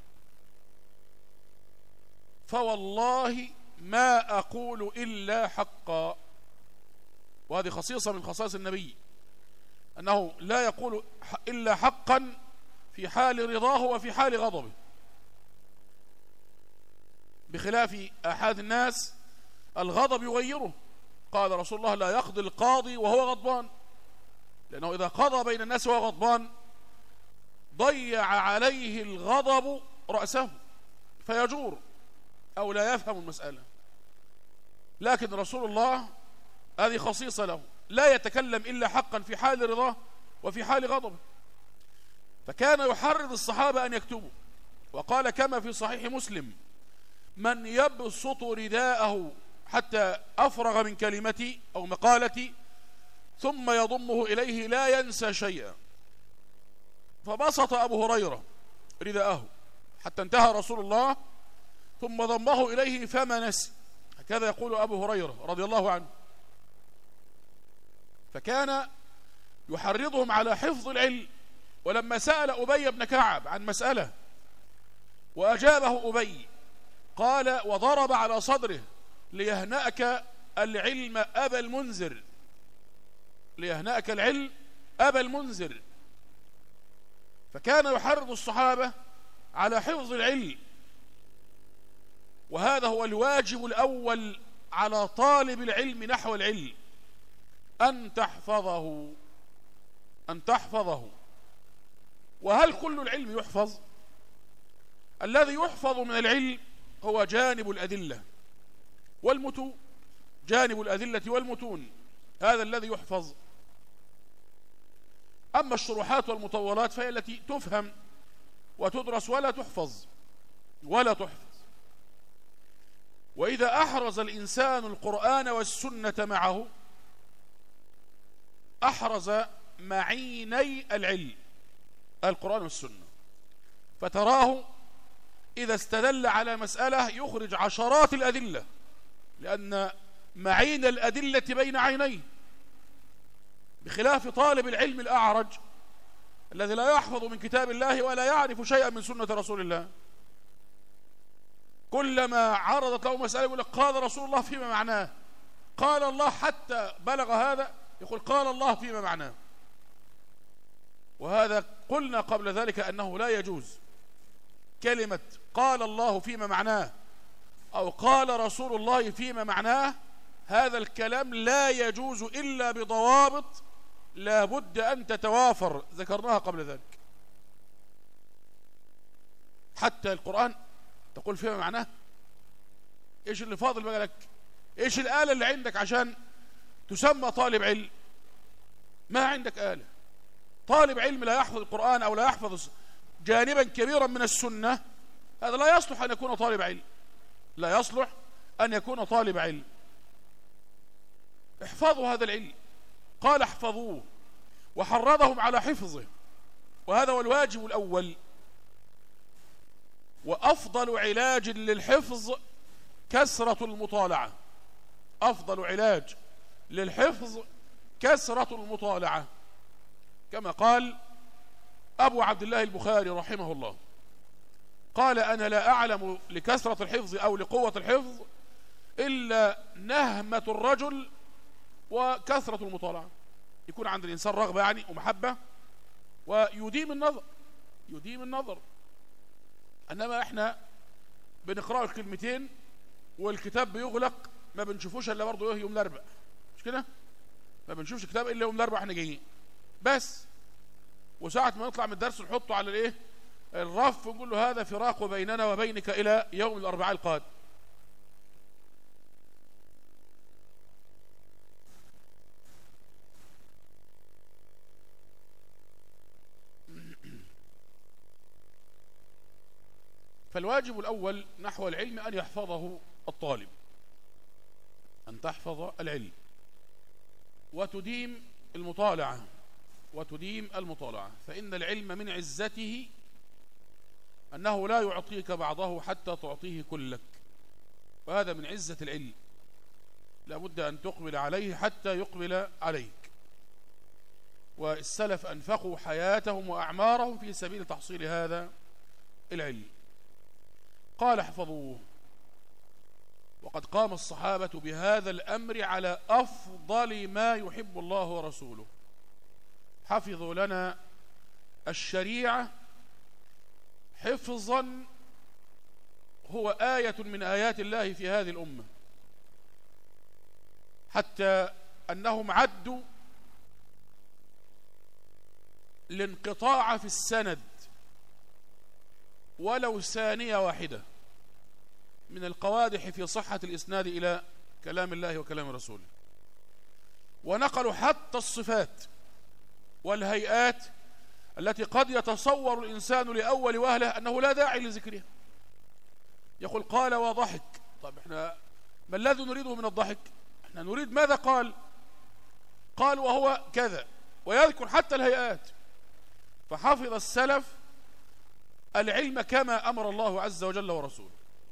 B: فوالله ما أقول إلا حقا. وهذه خصيصة من خصائص النبي، أنه لا يقول إلا حقا في حال رضاه وفي حال غضبه، بخلاف أحد الناس الغضب يغيره. قال رسول الله: لا يقضي القاضي وهو غضبان، لأنه إذا قضى بين الناس وهو غضبان ضيع عليه الغضب رأسه فيجور أو لا يفهم المسألة. لكن رسول الله هذه خصيصة له، لا يتكلم إلا حقا في حال رضاه وفي حال غضبه. فكان يحرض الصحابة أن يكتبوا، وقال كما في صحيح مسلم: من يبسط رداءه حتى أفرغ من كلمتي أو مقالتي ثم يضمه إليه لا ينسى شيئا. فبسط أبو هريرة رداءه حتى انتهى رسول الله ثم ضمه إليه فما نسي. هكذا يقول أبو هريرة رضي الله عنه. فكان يحرضهم على حفظ العلم. ولما سأل أبي بن كعب عن مسألة وأجابه أبي قال: وضرب على صدره: ليهنأك العلم أبا المنذر، ليهنأك العلم أبا المنذر. فكان يحرض الصحابة على حفظ العلم، وهذا هو الواجب الأول على طالب العلم نحو العلم، أن تحفظه، أن تحفظه. وهل كل العلم يحفظ؟ الذي يحفظ من العلم هو جانب الأدلة والمتون، جانب الأدلة والمتون هذا الذي يحفظ. أما الشروحات والمطولات فهي التي تفهم وتدرس ولا تحفظ ولا تحفظ. وإذا أحرز الإنسان القرآن والسنة معه أحرز معيني العلم، القرآن والسنة. فتراه إذا استدل على مسألة يخرج عشرات الأدلة، لأن معين الأدلة بين عينيه، بخلاف طالب العلم الأعرج الذي لا يحفظ من كتاب الله ولا يعرف شيئا من سنة رسول الله. كلما عرضت له مسألة يقول لك: قال رسول الله فيما معناه، قال الله، حتى بلغ هذا يقول: قال الله فيما معناه. وهذا قلنا قبل ذلك أنه لا يجوز كلمة قال الله فيما معناه أو قال رسول الله فيما معناه. هذا الكلام لا يجوز إلا بضوابط لا بد أن تتوافر، ذكرناها قبل ذلك. حتى القرآن تقول فيما معناه. إيش اللي فاضل بقى لك؟ إيش الآلة اللي عندك عشان تسمى طالب علم؟ ما عندك آلة. طالب علم لا يحفظ القرآن أو لا يحفظ جانبا كبيرا من السنة، هذا لا يصلح أن يكون طالب علم، لا يصلح أن يكون طالب علم. احفظوا هذا العلم، قال احفظوه، وحرضهم على حفظه، وهذا هو الواجب الأول. وأفضل علاج للحفظ كثرة المطالعة، أفضل علاج للحفظ كثرة المطالعة، كما قال أبو عبد الله البخاري رحمه الله، قال: أنا لا أعلم لكثرة الحفظ أو لقوة الحفظ إلا نهمة الرجل وكثرة المطالعة. يكون عند الإنسان رغبة يعني ومحبة ويديم النظر، يديم النظر. إنما إحنا بنقرأ الكلمتين والكتاب بيغلق، ما بنشوفوش إلا برضه يوم الأربعاء، مش كده؟ ما بنشوفش كتاب إلا يوم الأربعاء إحنا جايين بس. وساعة ما نطلع من الدرس نحطه على الايه الرف ونقول له هذا فراق بيننا وبينك إلى يوم الأربعاء القادم. فالواجب الأول نحو العلم أن يحفظه الطالب، أن تحفظ العلم وتديم المطالعة وتديم المطالعة، فإن العلم من عزته أنه لا يعطيك بعضه حتى تعطيه كلك، وهذا من عزة العلم، لابد أن تقبل عليه حتى يقبل عليك. والسلف أنفقوا حياتهم وأعمارهم في سبيل تحصيل هذا العلم. قال احفظوه، وقد قام الصحابة بهذا الأمر على أفضل ما يحب الله ورسوله. حفظوا لنا الشريعة حفظا هو آية من آيات الله في هذه الأمة، حتى أنهم عدوا الانقطاع في السند ولو ثانية واحدة من القوادح في صحة الإسناد إلى كلام الله وكلام رسوله، ونقلوا حتى الصفات والهيئات التي قد يتصور الإنسان لأول وهلة أنه لا داعي لذكرها. يقول قال وضحك، طب احنا ما الذي نريده من الضحك؟ احنا نريد ماذا قال؟ قال وهو كذا، ويذكر حتى الهيئات. فحفظ السلف العلم كما أمر الله عز وجل ورسوله،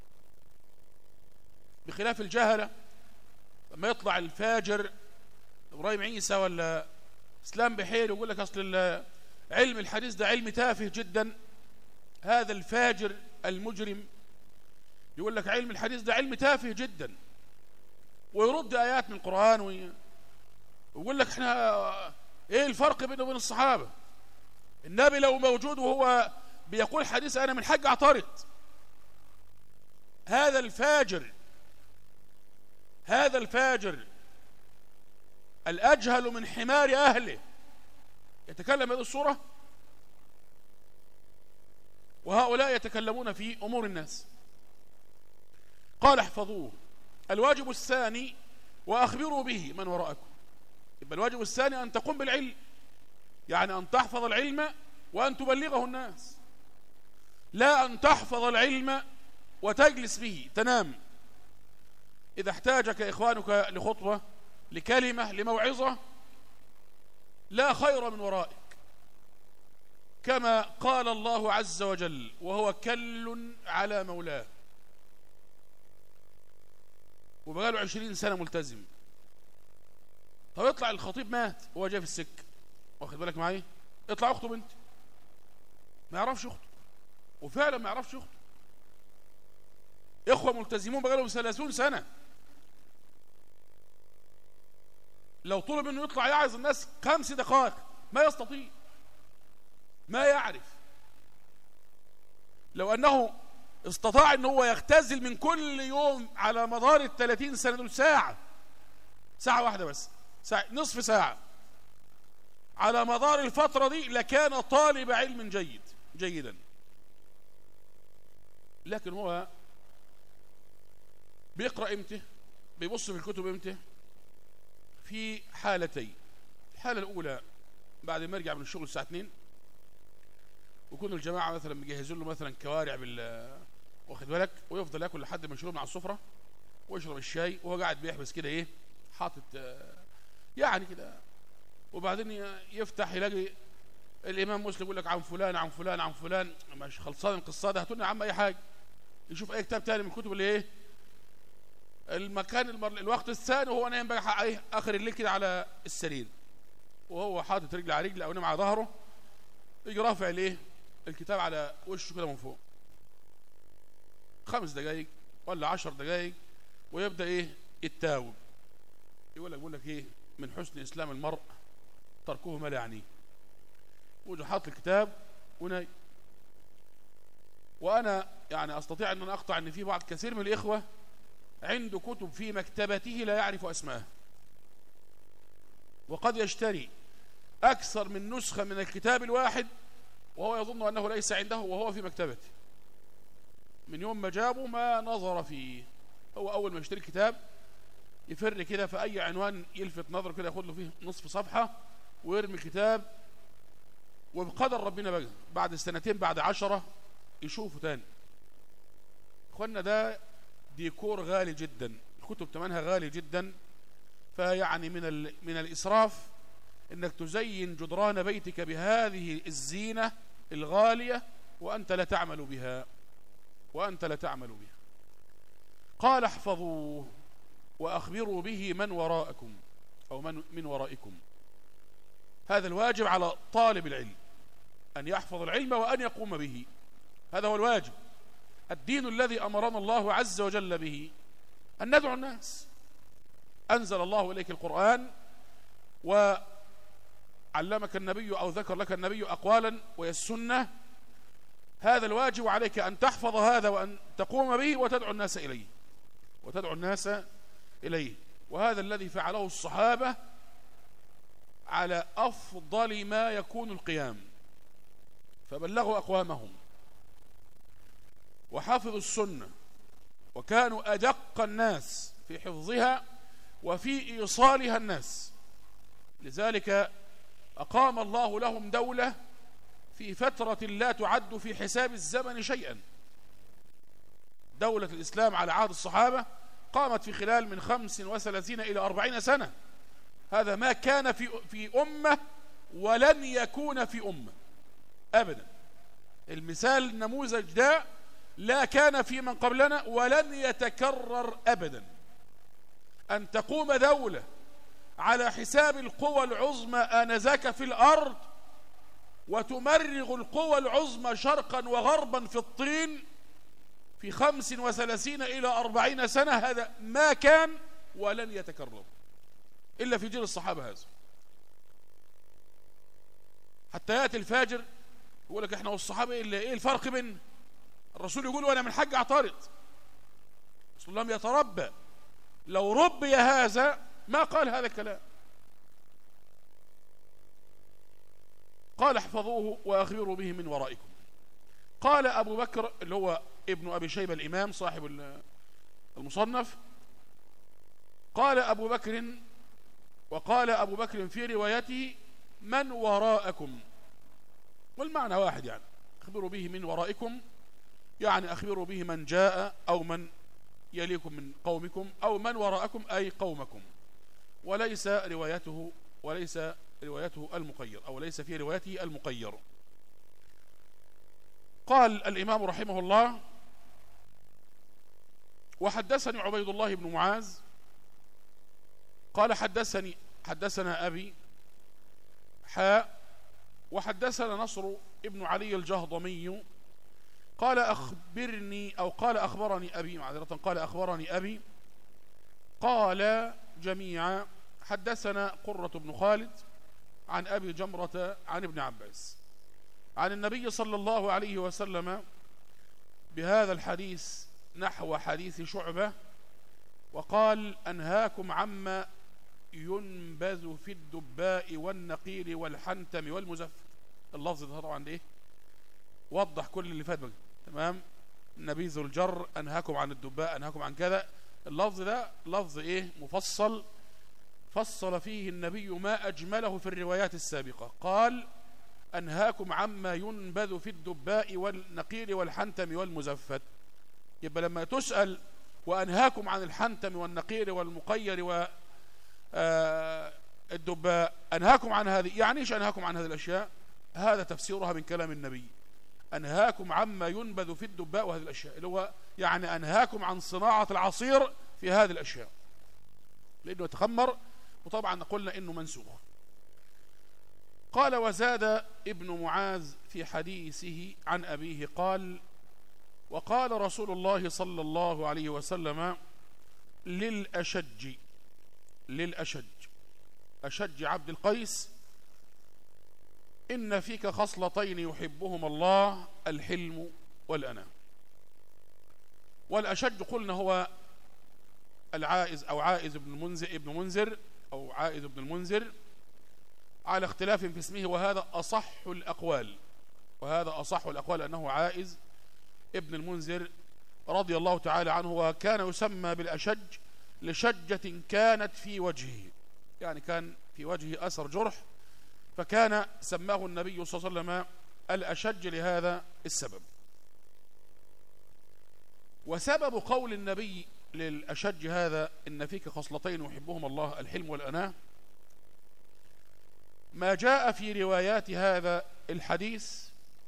B: بخلاف الجهلة لما يطلع الفاجر إبراهيم عيسى ولا إسلام بحير ويقول لك أصل علم الحديث ده علم تافه جدا. هذا الفاجر المجرم يقول لك علم الحديث ده علم تافه جدا، ويرد آيات من القرآن ويقول لك احنا ايه الفرق بينه وبين الصحابة؟ النبي لو موجود وهو بيقول حديث أنا من حق اعترض. هذا الفاجر هذا الفاجر الأجهل من حمار أهله يتكلم هذه الصورة، وهؤلاء يتكلمون في أمور الناس. قال احفظوه. الواجب الثاني وأخبروا به من وراءكم. يبقى الواجب الثاني أن تقوم بالعلم، يعني أن تحفظ العلم وأن تبلغه الناس، لا أن تحفظ العلم وتجلس به تنام. إذا احتاجك إخوانك لخطبة لكلمة لموعظة لا خير من ورائك، كما قال الله عز وجل وهو كل على مولاه، وبقاله عشرين سنة ملتزم. طب يطلع الخطيب مات وهو جاي في السكة، واخد بالك معايا؟ اطلع اخطب انت. ما يعرفش يخطب، وفعلا ما يعرفش يخطب. اخوة ملتزمون بقالهم ثلاثون سنة، لو طلب انه يطلع يعظ الناس خمس دقائق ما يستطيع، ما يعرف. لو انه استطاع ان هو يختزل من كل يوم على مدار الثلاثين سنة دول ساعة ساعة واحدة بس، ساعة نصف ساعة على مدار الفترة دي، لكان طالب علم جيد جيدا. لكن هو بيقرأ امتى؟ بيبص في الكتب امتى؟ في حالتين. الحالة الأولى بعد ما يرجع من الشغل الساعة اتنين، ويكون الجماعة مثلا مجهزين له مثلا كوارع بال واخد بالك، ويفضل ياكل لحد ما يشرب من على السفرة ويشرب الشاي وهو قاعد بيحبس كده ايه حاطط يعني كده، وبعدين يفتح يلاقي الإمام مسلم يقول لك عن فلان عن فلان عن فلان، مش خلصان القصة ده، هاتولنا يا عم أي حاجة. يشوف أي كتاب تاني من الكتب اللي إيه المكان المر... الوقت الثاني وهو نايم بقى ايه اخر الليل كده على السرير، وهو حاطط رجل على رجل او نايم على ظهره، يجي رافع الايه الكتاب على وشه كده من فوق خمس دقايق ولا عشر دقايق، ويبدا ايه يتاوب. يقول لك يقول لك ايه من حسن اسلام المرء تركه ما لا يعنيه، ويجي حاطط الكتاب ونايم. وانا يعني استطيع ان انا اقطع ان في بعض كثير من الاخوه عنده كتب في مكتبته لا يعرف أسماءها، وقد يشتري أكثر من نسخة من الكتاب الواحد وهو يظن أنه ليس عنده وهو في مكتبته. من يوم ما جابه ما نظر فيه. هو أول ما يشتري كتاب يفر كده في أي عنوان يلفت نظره كده، ياخد له فيه نصف صفحة ويرمي الكتاب، وبقدر ربنا بقى بعد سنتين بعد عشرة يشوفه تاني. اخوانا ده ديكور غالي جدا، الكتب ثمنها غالي جدا، فيعني من ال... من الإسراف انك تزين جدران بيتك بهذه الزينة الغالية وأنت لا تعمل بها وأنت لا تعمل بها. قال احفظوه وأخبروا به من وراءكم أو من, من ورائكم. هذا الواجب على طالب العلم أن يحفظ العلم وأن يقوم به، هذا هو الواجب. الدين الذي أمرنا الله عز وجل به أن ندعو الناس. أنزل الله إليك القرآن وعلمك النبي أو ذكر لك النبي أقوالا وهي السنة، هذا الواجب عليك أن تحفظ هذا وأن تقوم به وتدعو الناس إليه وتدعو الناس إليه. وهذا الذي فعله الصحابة على أفضل ما يكون القيام، فبلغوا أقوامهم وحفظوا السنة وكانوا أدق الناس في حفظها وفي إيصالها الناس. لذلك أقام الله لهم دولة في فترة لا تعد في حساب الزمن شيئا. دولة الإسلام على عهد الصحابة قامت في خلال من خمس وثلاثين إلى أربعين سنة. هذا ما كان في في أمة ولن يكون في أمة أبدا. المثال النموذج ده لا كان في من قبلنا ولن يتكرر أبدا. أن تقوم دولة على حساب القوى العظمى آنذاك في الأرض وتمرغ القوى العظمى شرقا وغربا في الطين في خمس وثلاثين إلى أربعين سنة، هذا ما كان ولن يتكرر إلا في جيل الصحابة هذا. حتى يأتي الفاجر يقول لك احنا والصحابة ايه الفرق بين الرسول يقول وانا من حق اعترض. رسول الله لم يتربى، لو ربي هذا ما قال هذا الكلام. قال احفظوه واخبروا به من ورائكم. قال ابو بكر اللي هو ابن ابي شيبة الامام صاحب المصنف، قال ابو بكر وقال ابو بكر في روايته من وراءكم، والمعنى واحد، يعني اخبروا به من ورائكم يعني اخبروا به من جاء او من يليكم من قومكم او من وراءكم اي قومكم، وليس روايته وليس روايته المقير او ليس في روايته المقير. قال الامام رحمه الله وحدثني عبيد الله بن معاذ قال حدثني حدثنا ابي حاء وحدثنا نصر ابن علي الجهضمي قال أخبرني أو قال أخبرني أبي معذرة قال أخبرني أبي قال جميعا حدثنا قرة بن خالد عن أبي جمرة عن ابن عباس عن النبي صلى الله عليه وسلم بهذا الحديث نحو حديث شعبة، وقال أنهاكم عما ينبذ في الدباء والنقير والحنتم والمزفت. اللفظ ده طبعا ايه وضح كل اللي فات بقى، تمام؟ نبيذ الجر، انهاكم عن الدباء، انهاكم عن كذا. اللفظ ده لفظ ايه مفصل فصل فيه النبي ما اجمله في الروايات السابقة. قال انهاكم عما ينبذ في الدباء والنقير والحنتم والمزفت. يبقى لما تسأل وانهاكم عن الحنتم والنقير والمقير و آه الدباء أنهاكم عن هذه، يعني إيش أنهاكم عن هذه الأشياء؟ هذا تفسيرها من كلام النبي، أنهاكم عما ينبذ في الدباء وهذه الأشياء، اللي هو يعني أنهاكم عن صناعة العصير في هذه الأشياء لأنه يتخمر، وطبعا قلنا إنه منسوخ. قال وزاد ابن معاذ في حديثه عن أبيه قال وقال رسول الله صلى الله عليه وسلم للأشج للأشج أشج عبد القيس إن فيك خصلتين يحبهما الله الحلم والأنام. والأشج قلنا هو العائز أو عائز ابن المنذر ابن منذر أو عائز ابن المنذر على اختلاف في اسمه، وهذا أصح الأقوال، وهذا أصح الأقوال أنه عائز ابن المنذر رضي الله تعالى عنه، وكان يسمى بالأشج لشجة كانت في وجهه، يعني كان في وجهه أثر جرح، فكان سماه النبي صلى الله عليه وسلم الأشج لهذا السبب. وسبب قول النبي للأشج هذا إن فيك خصلتين يحبهما الله، الحلم والأناة، ما جاء في روايات هذا الحديث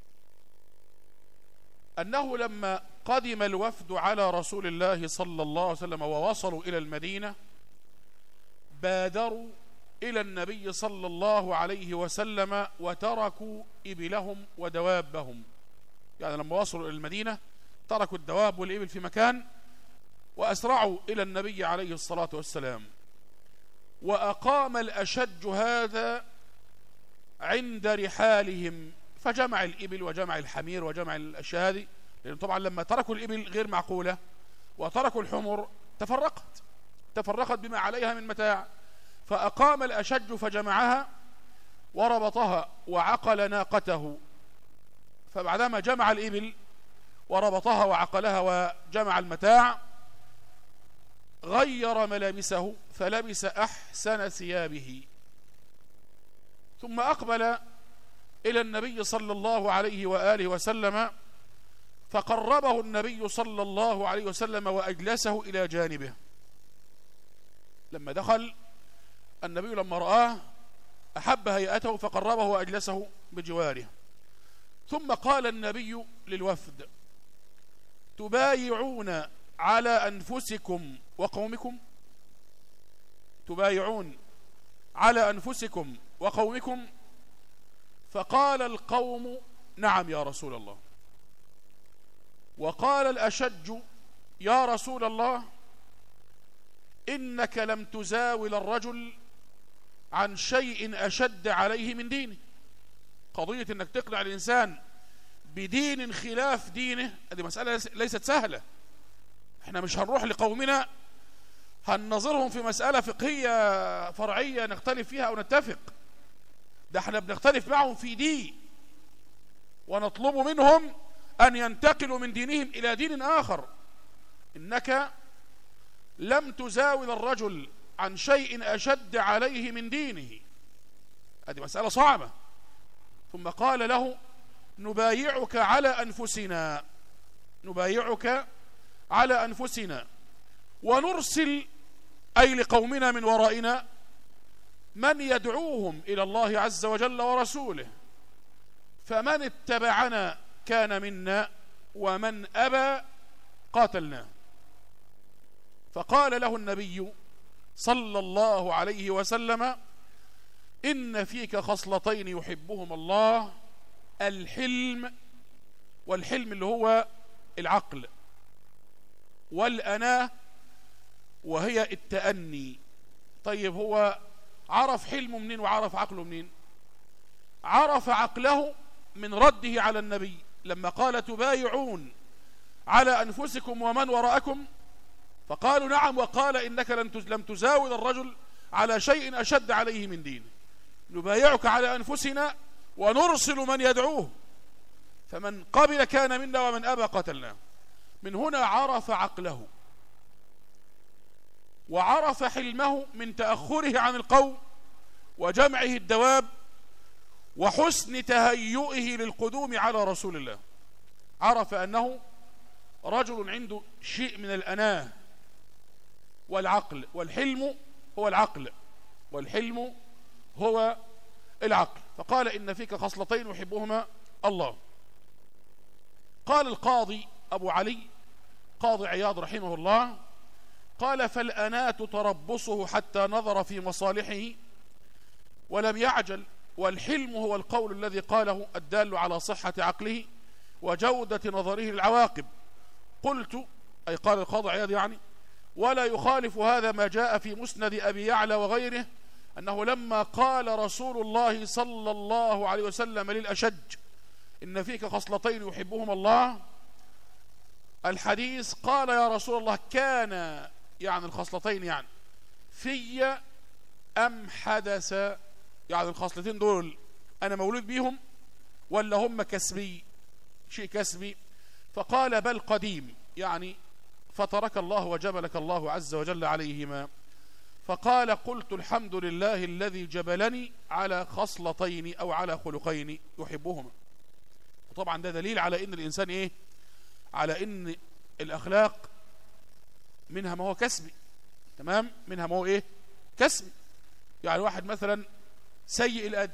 B: أنه لما قدم الوفد على رسول الله صلى الله عليه وسلم ووصلوا إلى المدينة بادروا إلى النبي صلى الله عليه وسلم وتركوا إبلهم ودوابهم، يعني لما وصلوا إلى المدينة تركوا الدواب والإبل في مكان وأسرعوا إلى النبي عليه الصلاة والسلام. وأقام الأشج هذا عند رحالهم، فجمع الإبل وجمع الحمير وجمع الأشياء هذه، لأن طبعا لما تركوا الإبل غير معقولة وتركوا الحمر تفرقت تفرقت بما عليها من متاع، فأقام الأشج فجمعها وربطها وعقل ناقته، فبعدما جمع الإبل وربطها وعقلها وجمع المتاع غير ملابسه فلبس أحسن ثيابه، ثم أقبل إلى النبي صلى الله عليه وآله وسلم فقربه النبي صلى الله عليه وسلم وأجلسه إلى جانبه. لما دخل النبي لما رآه أحب هيئته فقربه وأجلسه بجواره. ثم قال النبي للوفد: تبايعون على أنفسكم وقومكم؟ تبايعون على أنفسكم وقومكم؟ فقال القوم: نعم يا رسول الله. وقال الأشج: يا رسول الله إنك لم تزاول الرجل عن شيء أشد عليه من دينه. قضية إنك تقنع الإنسان بدين خلاف دينه هذه مسألة ليست سهلة. احنا مش هنروح لقومنا هننظرهم في مسألة فقهية فرعية نختلف فيها أو نتفق، ده احنا بنختلف معهم في دين ونطلب منهم أن ينتقلوا من دينهم إلى دين آخر. إنك لم تزاول الرجل عن شيء أشد عليه من دينه، هذه مسألة صعبة. ثم قال له: نبايعك على أنفسنا، نبايعك على أنفسنا ونرسل أي لقومنا من ورائنا من يدعوهم إلى الله عز وجل ورسوله، فمن اتبعنا كان منا ومن أبى قاتلناه. فقال له النبي صلى الله عليه وسلم: إن فيك خصلتين يحبهما الله، الحلم، والحلم اللي هو العقل، والأناة وهي التأني. طيب هو عرف حلمه منين وعرف عقله منين؟ عرف عقله من رده على النبي لما قال: تبايعون على أنفسكم ومن وراءكم؟ فقالوا: نعم. وقال: إنك لم تزاول الرجل على شيء أشد عليه من دينه، نبايعك على أنفسنا ونرسل من يدعوه، فمن قبل كان منا ومن أبى قتلناه. من هنا عرف عقله وعرف حلمه من تأخره عن القوم وجمعه الدواب وحسن تهيئه للقدوم على رسول الله. عرف أنه رجل عنده شيء من الأناه والعقل، والحلم هو العقل، والحلم هو العقل. فقال: إن فيك خصلتين يحبهما الله. قال القاضي أبو علي قاضي عياض رحمه الله، قال: فالأناة تربصه حتى نظر في مصالحه ولم يعجل، والحلم هو القول الذي قاله الدال على صحة عقله وجودة نظره للعواقب. قلت، أي قال القاضي عياض يعني: ولا يخالف هذا ما جاء في مسند أبي يعلى وغيره، أنه لما قال رسول الله صلى الله عليه وسلم للأشج: إن فيك خصلتين يحبهما الله، الحديث قال: يا رسول الله كان، يعني الخصلتين يعني في أم حدث يعني الخصلتين دول أنا مولود بيهم ولا هم كسبي، شيء كسبي؟ فقال بل قديم، يعني فترك الله وجبلك الله عز وجل عليهما. فقال قلت الحمد لله الذي جبلني على خصلتين أو على خلقين يحبهما. وطبعا ده دليل على إن الإنسان إيه؟ على إن الأخلاق منها ما هو كسبي، تمام؟ منها ما هو إيه؟ كسبي. يعني واحد مثلا سيء الأدب،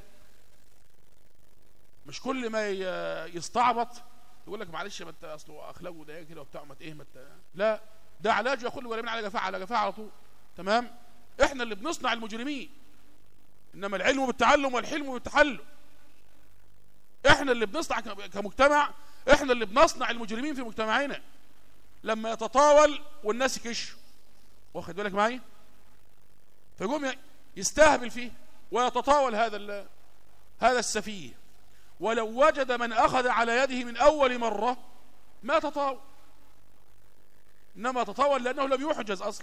B: مش كل ما يستعبط يقول لك معلش ما انت اصله اخلاقه ده كده وبتاع ما ايه ما لا، ده علاج يقول ولا من على جفاء على جفاء على طول، تمام؟ احنا اللي بنصنع المجرمين، انما العلم بالتعلم والحلم بالتحلم. احنا اللي بنصنع كمجتمع، احنا اللي بنصنع المجرمين في مجتمعنا لما يتطاول والناس يكشوا، واخد بالك معايا؟ فيقوم يستهبل فيه ويتطاول هذا هذا السفيه، ولو وجد من أخذ على يده من أول مرة ما تطاول، إنما تطاول لأنه لم يحجز أصلا.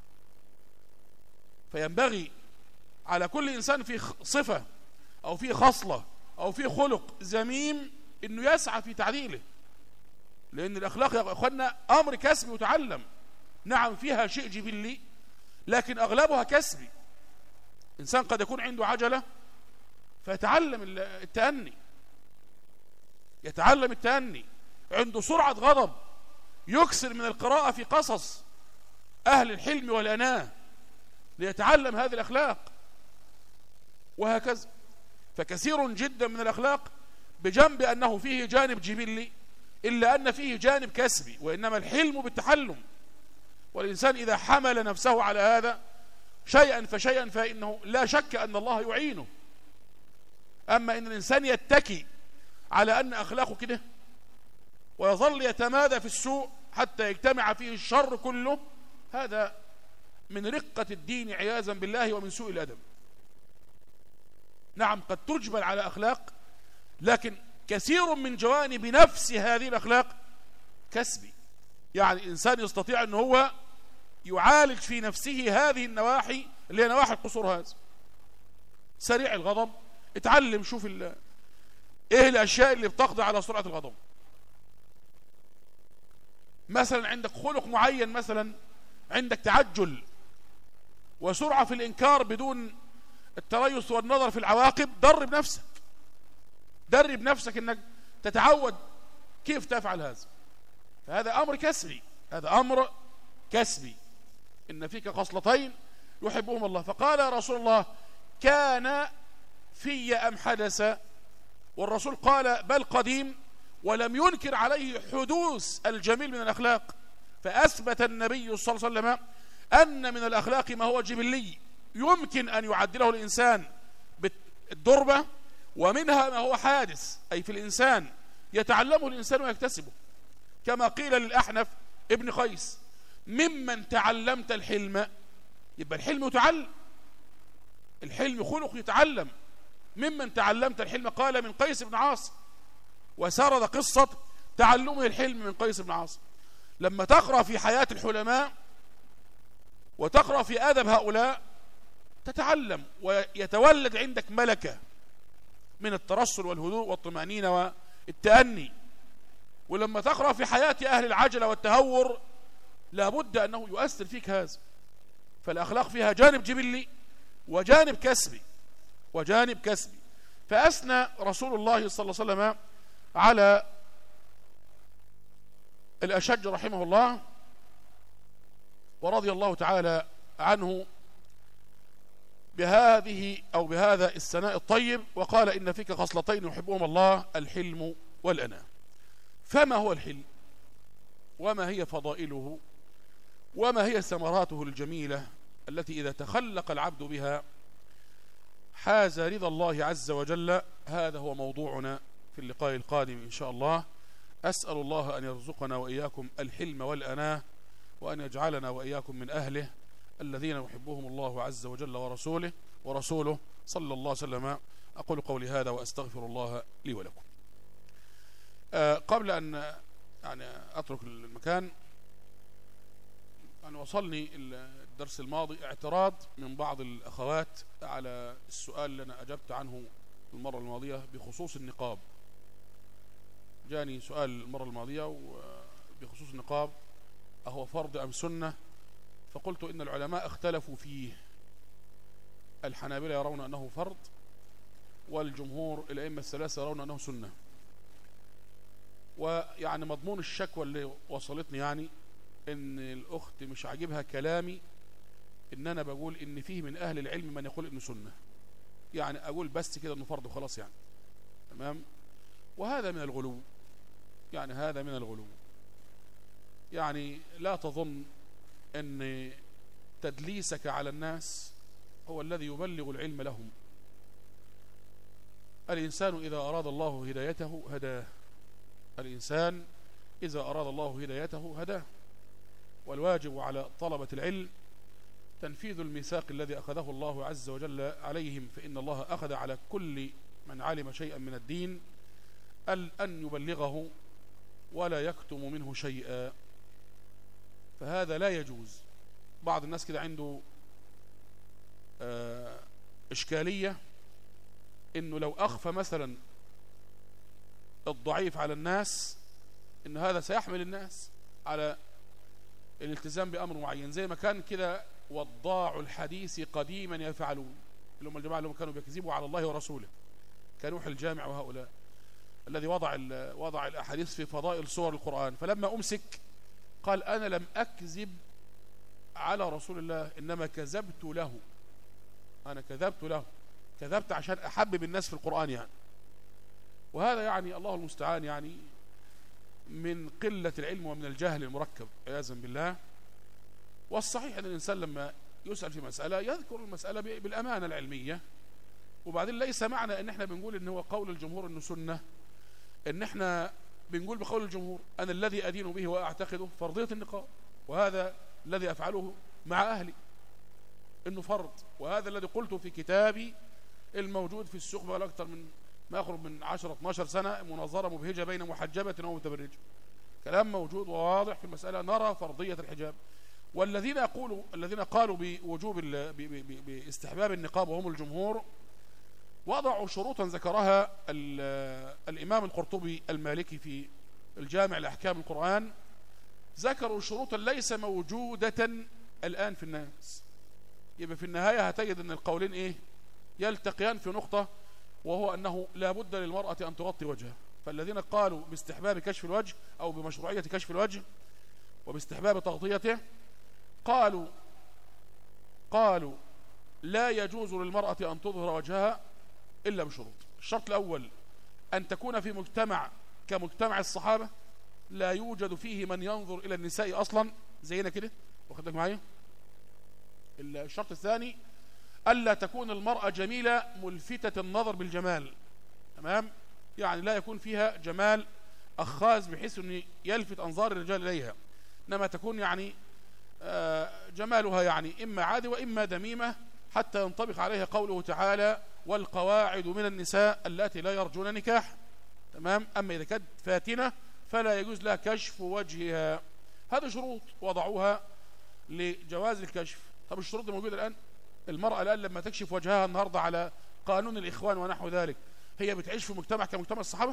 B: فينبغي على كل إنسان في صفة أو في خصلة أو في خلق ذميم إنه يسعى في تعديله، لأن الأخلاق يا أخوانا أمر كسبي وتعلم. نعم فيها شيء جبلي لكن أغلبها كسبي. إنسان قد يكون عنده عجلة فيتعلم التأني، يتعلم التأني، عنده سرعة غضب يكسر من القراءة في قصص أهل الحلم والأناة ليتعلم هذه الأخلاق، وهكذا. فكثير جدا من الأخلاق بجنب أنه فيه جانب جبلي إلا أن فيه جانب كسبي، وإنما الحلم بالتحلم. والإنسان إذا حمل نفسه على هذا شيئا فشيئا فإنه لا شك أن الله يعينه. أما إن الإنسان يتكي على أن أخلاقه كده ويظل يتمادى في السوء حتى يجتمع فيه الشر كله، هذا من رقة الدين عياذا بالله ومن سوء الأدب. نعم قد تجبل على أخلاق، لكن كثير من جوانب نفس هذه الأخلاق كسبي. يعني الإنسان يستطيع أن هو يعالج في نفسه هذه النواحي اللي هي نواحي القصور. هذا سريع الغضب، اتعلم شوف ال... ايه الاشياء اللي بتقضي على سرعة الغضب. مثلا عندك خلق معين، مثلا عندك تعجل وسرعة في الانكار بدون التريث والنظر في العواقب، درب نفسك، درب نفسك انك تتعود كيف تفعل هذا. فهذا امر كسبي، هذا امر كسبي. ان فيك خصلتين يحبهم الله. فقال يا رسول الله كان في أم حدث؟ والرسول قال بل قديم، ولم ينكر عليه حدوث الجميل من الأخلاق. فأثبت النبي صلى الله عليه وسلم أن من الأخلاق ما هو جبلي يمكن أن يعدله الإنسان بالدربة، ومنها ما هو حادث أي في الإنسان يتعلمه الإنسان ويكتسبه. كما قيل للأحنف ابن قيس ممن تعلمت الحلم؟ يبقى الحلم يتعلم، الحلم خلق يتعلم. ممن تعلمت الحلم؟ قال من قيس بن عاصم، وسرد قصة تعلمه الحلم من قيس بن عاصم. لما تقرأ في حياة الحلماء وتقرأ في أدب هؤلاء تتعلم، ويتولد عندك ملكة من الترسل والهدوء والطمأنينة والتأني. ولما تقرأ في حياة أهل العجلة والتهور لابد أنه يؤثر فيك هذا. فالأخلاق فيها جانب جبلي وجانب كسبي، وجانب كسبي. فأثنى رسول الله صلى الله عليه وسلم على الأشج رحمه الله ورضي الله تعالى عنه بهذه أو بهذا الثناء الطيب، وقال إن فيك خصلتين يحبهما الله الحلم والأناة. فما هو الحلم؟ وما هي فضائله؟ وما هي ثمراته الجميلة التي إذا تخلق العبد بها حاز رضا الله عز وجل؟ هذا هو موضوعنا في اللقاء القادم إن شاء الله. أسأل الله أن يرزقنا وإياكم الحلم والأناة، وأن يجعلنا وإياكم من أهله الذين يحبهم الله عز وجل ورسوله ورسوله صلى الله عليه وسلم. أقول قولي هذا وأستغفر الله لي ولكم. أه قبل أن يعني أترك المكان يعني وصلني الدرس الماضي اعتراض من بعض الأخوات على السؤال اللي أنا أجبت عنه المرة الماضية بخصوص النقاب. جاني سؤال المرة الماضية بخصوص النقاب أهو فرض أم سنة؟ فقلت إن العلماء اختلفوا فيه، الحنابلة يرون أنه فرض، والجمهور الأئمة الثلاثة يرون أنه سنة. ويعني مضمون الشكوى اللي وصلتني يعني إن الأخت مش عاجبها كلامي إن أنا بقول إن فيه من أهل العلم من يقول إنه سنة، يعني أقول بس كده إنه فرض وخلاص يعني. تمام؟ وهذا من الغلو، يعني هذا من الغلو. يعني لا تظن أن تدليسك على الناس هو الذي يبلغ العلم لهم. الإنسان إذا أراد الله هدايته هداه، الإنسان إذا أراد الله هدايته هداه. والواجب على طلبة العلم تنفيذ الميثاق الذي أخذه الله عز وجل عليهم، فإن الله أخذ على كل من علم شيئا من الدين أن يبلغه ولا يكتم منه شيئا، فهذا لا يجوز. بعض الناس كده عنده آه إشكالية إنه لو أخفى مثلا الضعيف على الناس إن هذا سيحمل الناس على الالتزام بأمر معين، زي ما كان كده وضاع الحديث قديما يفعلون، اللي هم الجماعة اللي هم كانوا بيكذبوا على الله ورسوله، كنوح الجامع وهؤلاء الذي وضع وضع الأحاديث في فضائل سور القرآن. فلما أمسك قال أنا لم أكذب على رسول الله، إنما كذبت له، أنا كذبت له، كذبت عشان أحبب الناس في القرآن يعني. وهذا يعني الله المستعان يعني من قلة العلم ومن الجهل المركب عياذا بالله. والصحيح أن الإنسان لما يسأل في مسألة يذكر المسألة بالأمانة العلمية، وبعدين ليس معنى أن احنا بنقول أنه هو قول الجمهور أنه سنة أن احنا بنقول بقول الجمهور أنا الذي أدين به وأعتقده فرضية النقاب، وهذا الذي أفعله مع أهلي أنه فرض، وهذا الذي قلته في كتابي الموجود في السوق بقى أكثر من ما يقرب من عشرة اثناشر سنة، مناظرة مبهجة بين محجبة ومتبرجة، كلام موجود وواضح في المسألة، نرى فرضية الحجاب. والذين يقولوا الذين قالوا بوجوب باستحباب النقاب وهم الجمهور وضعوا شروطا ذكرها الإمام القرطبي المالكي في الجامع لأحكام القرآن، ذكروا شروطا ليس موجودة الآن في الناس. يبقى في النهاية هتجد أن القولين إيه يلتقيان في نقطة، وهو أنه لا بد للمرأة أن تغطي وجهها. فالذين قالوا باستحباب كشف الوجه أو بمشروعية كشف الوجه وباستحباب تغطيته قالوا قالوا لا يجوز للمرأة أن تظهر وجهها إلا بشروط. الشرط الأول أن تكون في مجتمع كمجتمع الصحابة لا يوجد فيه من ينظر إلى النساء أصلا زينا كده، واخد بالك معايا. الشرط الثاني ألا تكون المرأة جميلة ملفتة النظر بالجمال، تمام، يعني لا يكون فيها جمال أخاذ بحيث أن يلفت أنظار الرجال إليها، إنما تكون يعني جمالها يعني إما عادي وإما دميمة، حتى ينطبق عليها قوله تعالى والقواعد من النساء اللاتي لا يرجون نكاح، تمام. أما إذا كانت فاتنة فلا يجوز لها كشف وجهها. هذه شروط وضعوها لجواز الكشف. طب الشروط دي موجودة الآن؟ المرأة الآن لما تكشف وجهها النهاردة على قانون الإخوان ونحو ذلك هي بتعيش في مجتمع كمجتمع الصحابة؟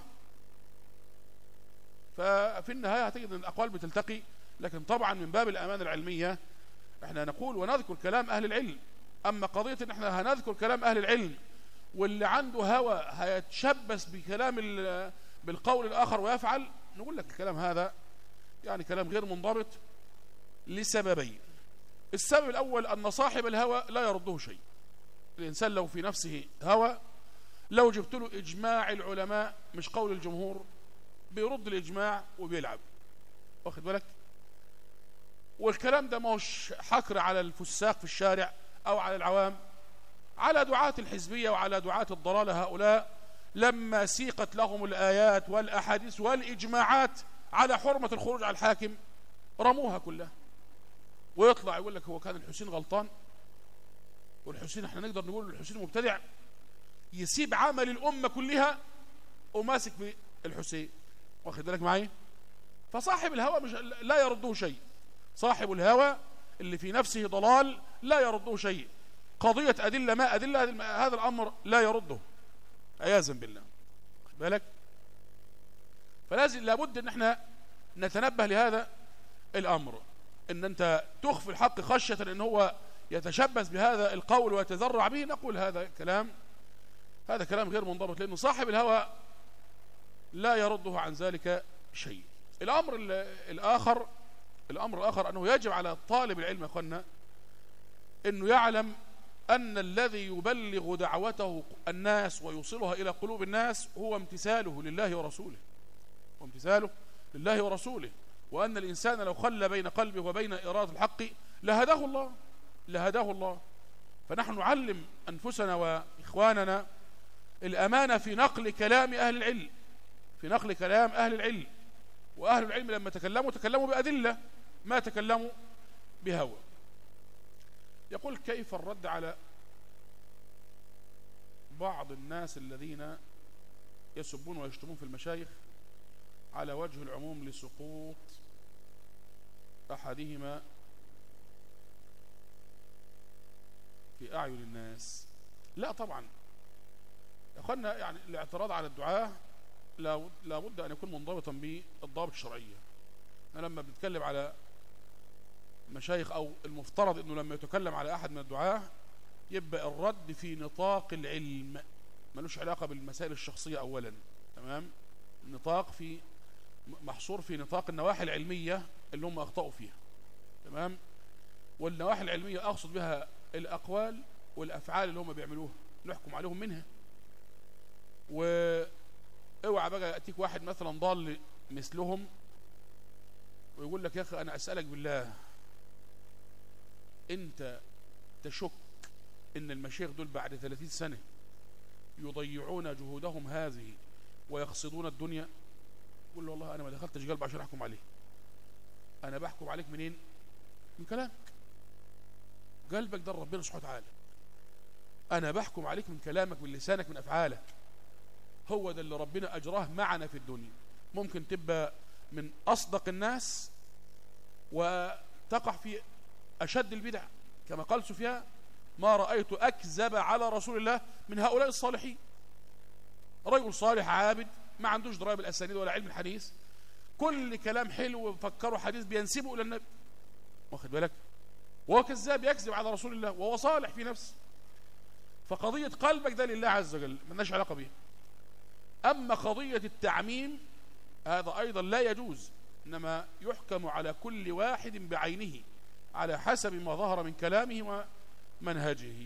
B: ففي النهاية هتجد أن الأقوال بتلتقي، لكن طبعا من باب الأمانة العلمية احنا نقول ونذكر كلام أهل العلم. أما قضية ان احنا هنذكر كلام أهل العلم واللي عنده هوى هيتشبث بكلام بالقول الآخر ويفعل، نقول لك الكلام هذا يعني كلام غير منضبط لسببين. السبب الأول أن صاحب الهوى لا يرده شيء. الإنسان لو في نفسه هوى لو جبت له إجماع العلماء مش قول الجمهور بيرد الإجماع وبيلعب، واخد بالك. والكلام ده مش حكر على الفساق في الشارع أو على العوام، على دعاة الحزبية وعلى دعاة الضلالة. هؤلاء لما سيقت لهم الآيات والأحاديث والإجماعات على حرمة الخروج على الحاكم رموها كلها، ويطلع يقول لك هو كان الحسين غلطان، والحسين احنا نقدر نقول الحسين مبتدع، يسيب عمل الأمة كلها وماسك بالحسين، واخد بالك معي. فصاحب الهوى مش لا يرده شيء. صاحب الهوى اللي في نفسه ضلال لا يرده شيء. قضية أدلة ما أدلة هذا الأمر لا يرده عياذا بالله. خد بالك؟ فلازم لابد ان احنا نتنبه لهذا الأمر، ان انت تخفي الحق خشية ان هو يتشبث بهذا القول ويتذرع به. نقول هذا كلام هذا كلام غير منضبط، لأن صاحب الهوى لا يرده عن ذلك شيء. الأمر الآخر الأمر الآخر أنه يجب على طالب العلم يا أخوانا أنه يعلم أن الذي يبلغ دعوته الناس ويوصلها إلى قلوب الناس هو امتثاله لله ورسوله، وامتثاله لله ورسوله، وأن الإنسان لو خلى بين قلبه وبين إرادة الحق لهداه الله لهداه الله. فنحن نعلم أنفسنا وإخواننا الأمانة في نقل كلام أهل العلم في نقل كلام أهل العلم وأهل العلم لما تكلموا تكلموا بأدلة ما تكلموا بهوى. يقول كيف الرد على بعض الناس الذين يسبون ويشتمون في المشايخ على وجه العموم لسقوط أحدهما في أعين الناس؟ لا طبعا يا أخوانا، يعني الاعتراض على الدعاة لا بد أن يكون منضبطا بالضوابط الشرعية. أنا لما بنتكلم على مشايخ أو المفترض أنه لما يتكلم على أحد من الدعاة يبقى الرد في نطاق العلم، ملوش علاقة بالمسائل الشخصية أولا، تمام؟ النطاق في محصور في نطاق النواحي العلمية اللي هم أخطأوا فيها، تمام؟ والنواحي العلمية أقصد بها الأقوال والأفعال اللي هم بيعملوها نحكم عليهم منها. واوعى بقى يأتيك واحد مثلا ضال مثلهم ويقول لك يا أخي أنا أسألك بالله، أنت تشك إن المشايخ دول بعد ثلاثين سنة يضيعون جهودهم هذه ويقصدون الدنيا؟ قل له والله أنا ما دخلتش قلب عشان أحكم عليه، أنا بحكم عليك منين؟ من كلامك. قلبك ده ربنا سبحانه وتعالى، أنا بحكم عليك من كلامك من لسانك من أفعالك. هو ده اللي ربنا أجراه معنا في الدنيا. ممكن تبقى من أصدق الناس وتقع في أشد البدع، كما قال سفيان ما رأيت أكذب على رسول الله من هؤلاء الصالحين. رجل صالح عابد ما عندوش دراية بالأسانيد ولا علم الحديث، كل كلام حلو وفكروا حديث بينسبه إلى النبي، واخد بالك؟ وهو كذاب يكذب على رسول الله وهو صالح في نفسه. فقضية قلبك ده لله عز وجل ملناش علاقة بيه. أما قضية التعميم هذا أيضا لا يجوز، إنما يحكم على كل واحد بعينه على حسب ما ظهر من كلامه ومنهجه.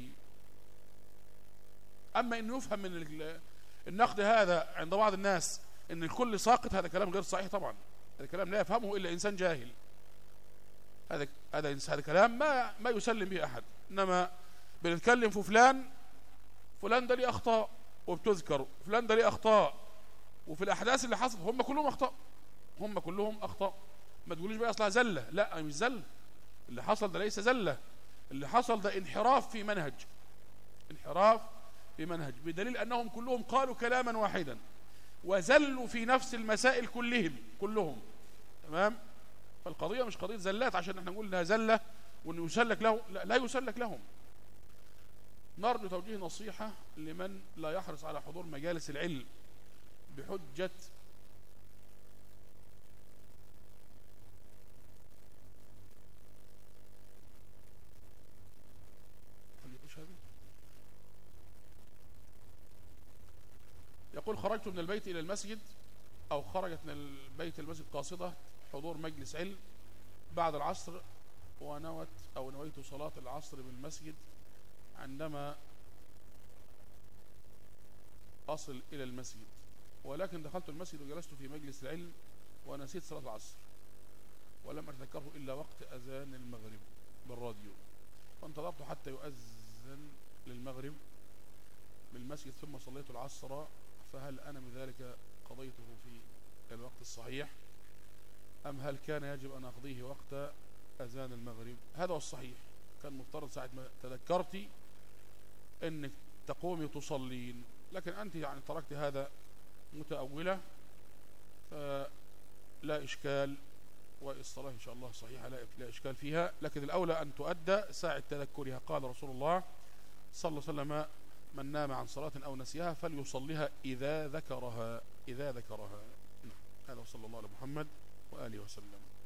B: أما إنه يفهم من النقد هذا عند بعض الناس إن الكل ساقط، هذا كلام غير صحيح طبعا. هذا كلام لا يفهمه إلا إنسان جاهل. هذا هذا هذا كلام ما ما يسلم به أحد. إنما بنتكلم في فلان فلان ده ليه أخطاء وبتذكر، فلان ده ليه أخطاء، وفي الأحداث اللي حصلت هم كلهم أخطاء، هم كلهم أخطاء. ما تقوليش بقى أصلها زلة، لا مش زلة، اللي حصل ده ليس زلة، اللي حصل ده انحراف في منهج، انحراف في منهج، بدليل أنهم كلهم قالوا كلاما واحدا وزلوا في نفس المسائل كلهم كلهم تمام. فالقضية مش قضية زلات عشان احنا نقول انها زلة وانه يسلك له، لا, لا يسلك لهم. نرجو توجيه نصيحة لمن لا يحرص على حضور مجالس العلم بحجة يقول خرجت من البيت إلى المسجد أو خرجت من البيت المسجد قاصدة حضور مجلس علم بعد العصر، ونوت أو نويت صلاة العصر بالمسجد، عندما أصل إلى المسجد ولكن دخلت المسجد وجلست في مجلس العلم ونسيت صلاة العصر ولم أتذكره إلا وقت أذان المغرب بالراديو، فانتظرت حتى يؤذن للمغرب بالمسجد ثم صليت العصر، فهل أنا من ذلك قضيته في الوقت الصحيح أم هل كان يجب أن أقضيه وقت أذان المغرب؟ هذا هو الصحيح. كان مفترض ساعة ما تذكرتي أنك تقومي تصلين، لكن أنت يعني تركت هذا متأولة، فلا إشكال والصلاة إن شاء الله صحيحة لا إشكال فيها، لكن الأولى أن تؤدى ساعة تذكرها. قال رسول الله صلى الله عليه وسلم: من نام عن صلاة أو نسيها فليصليها إذا ذكرها إذا ذكرها. هذا صلى الله على محمد وآله وسلم.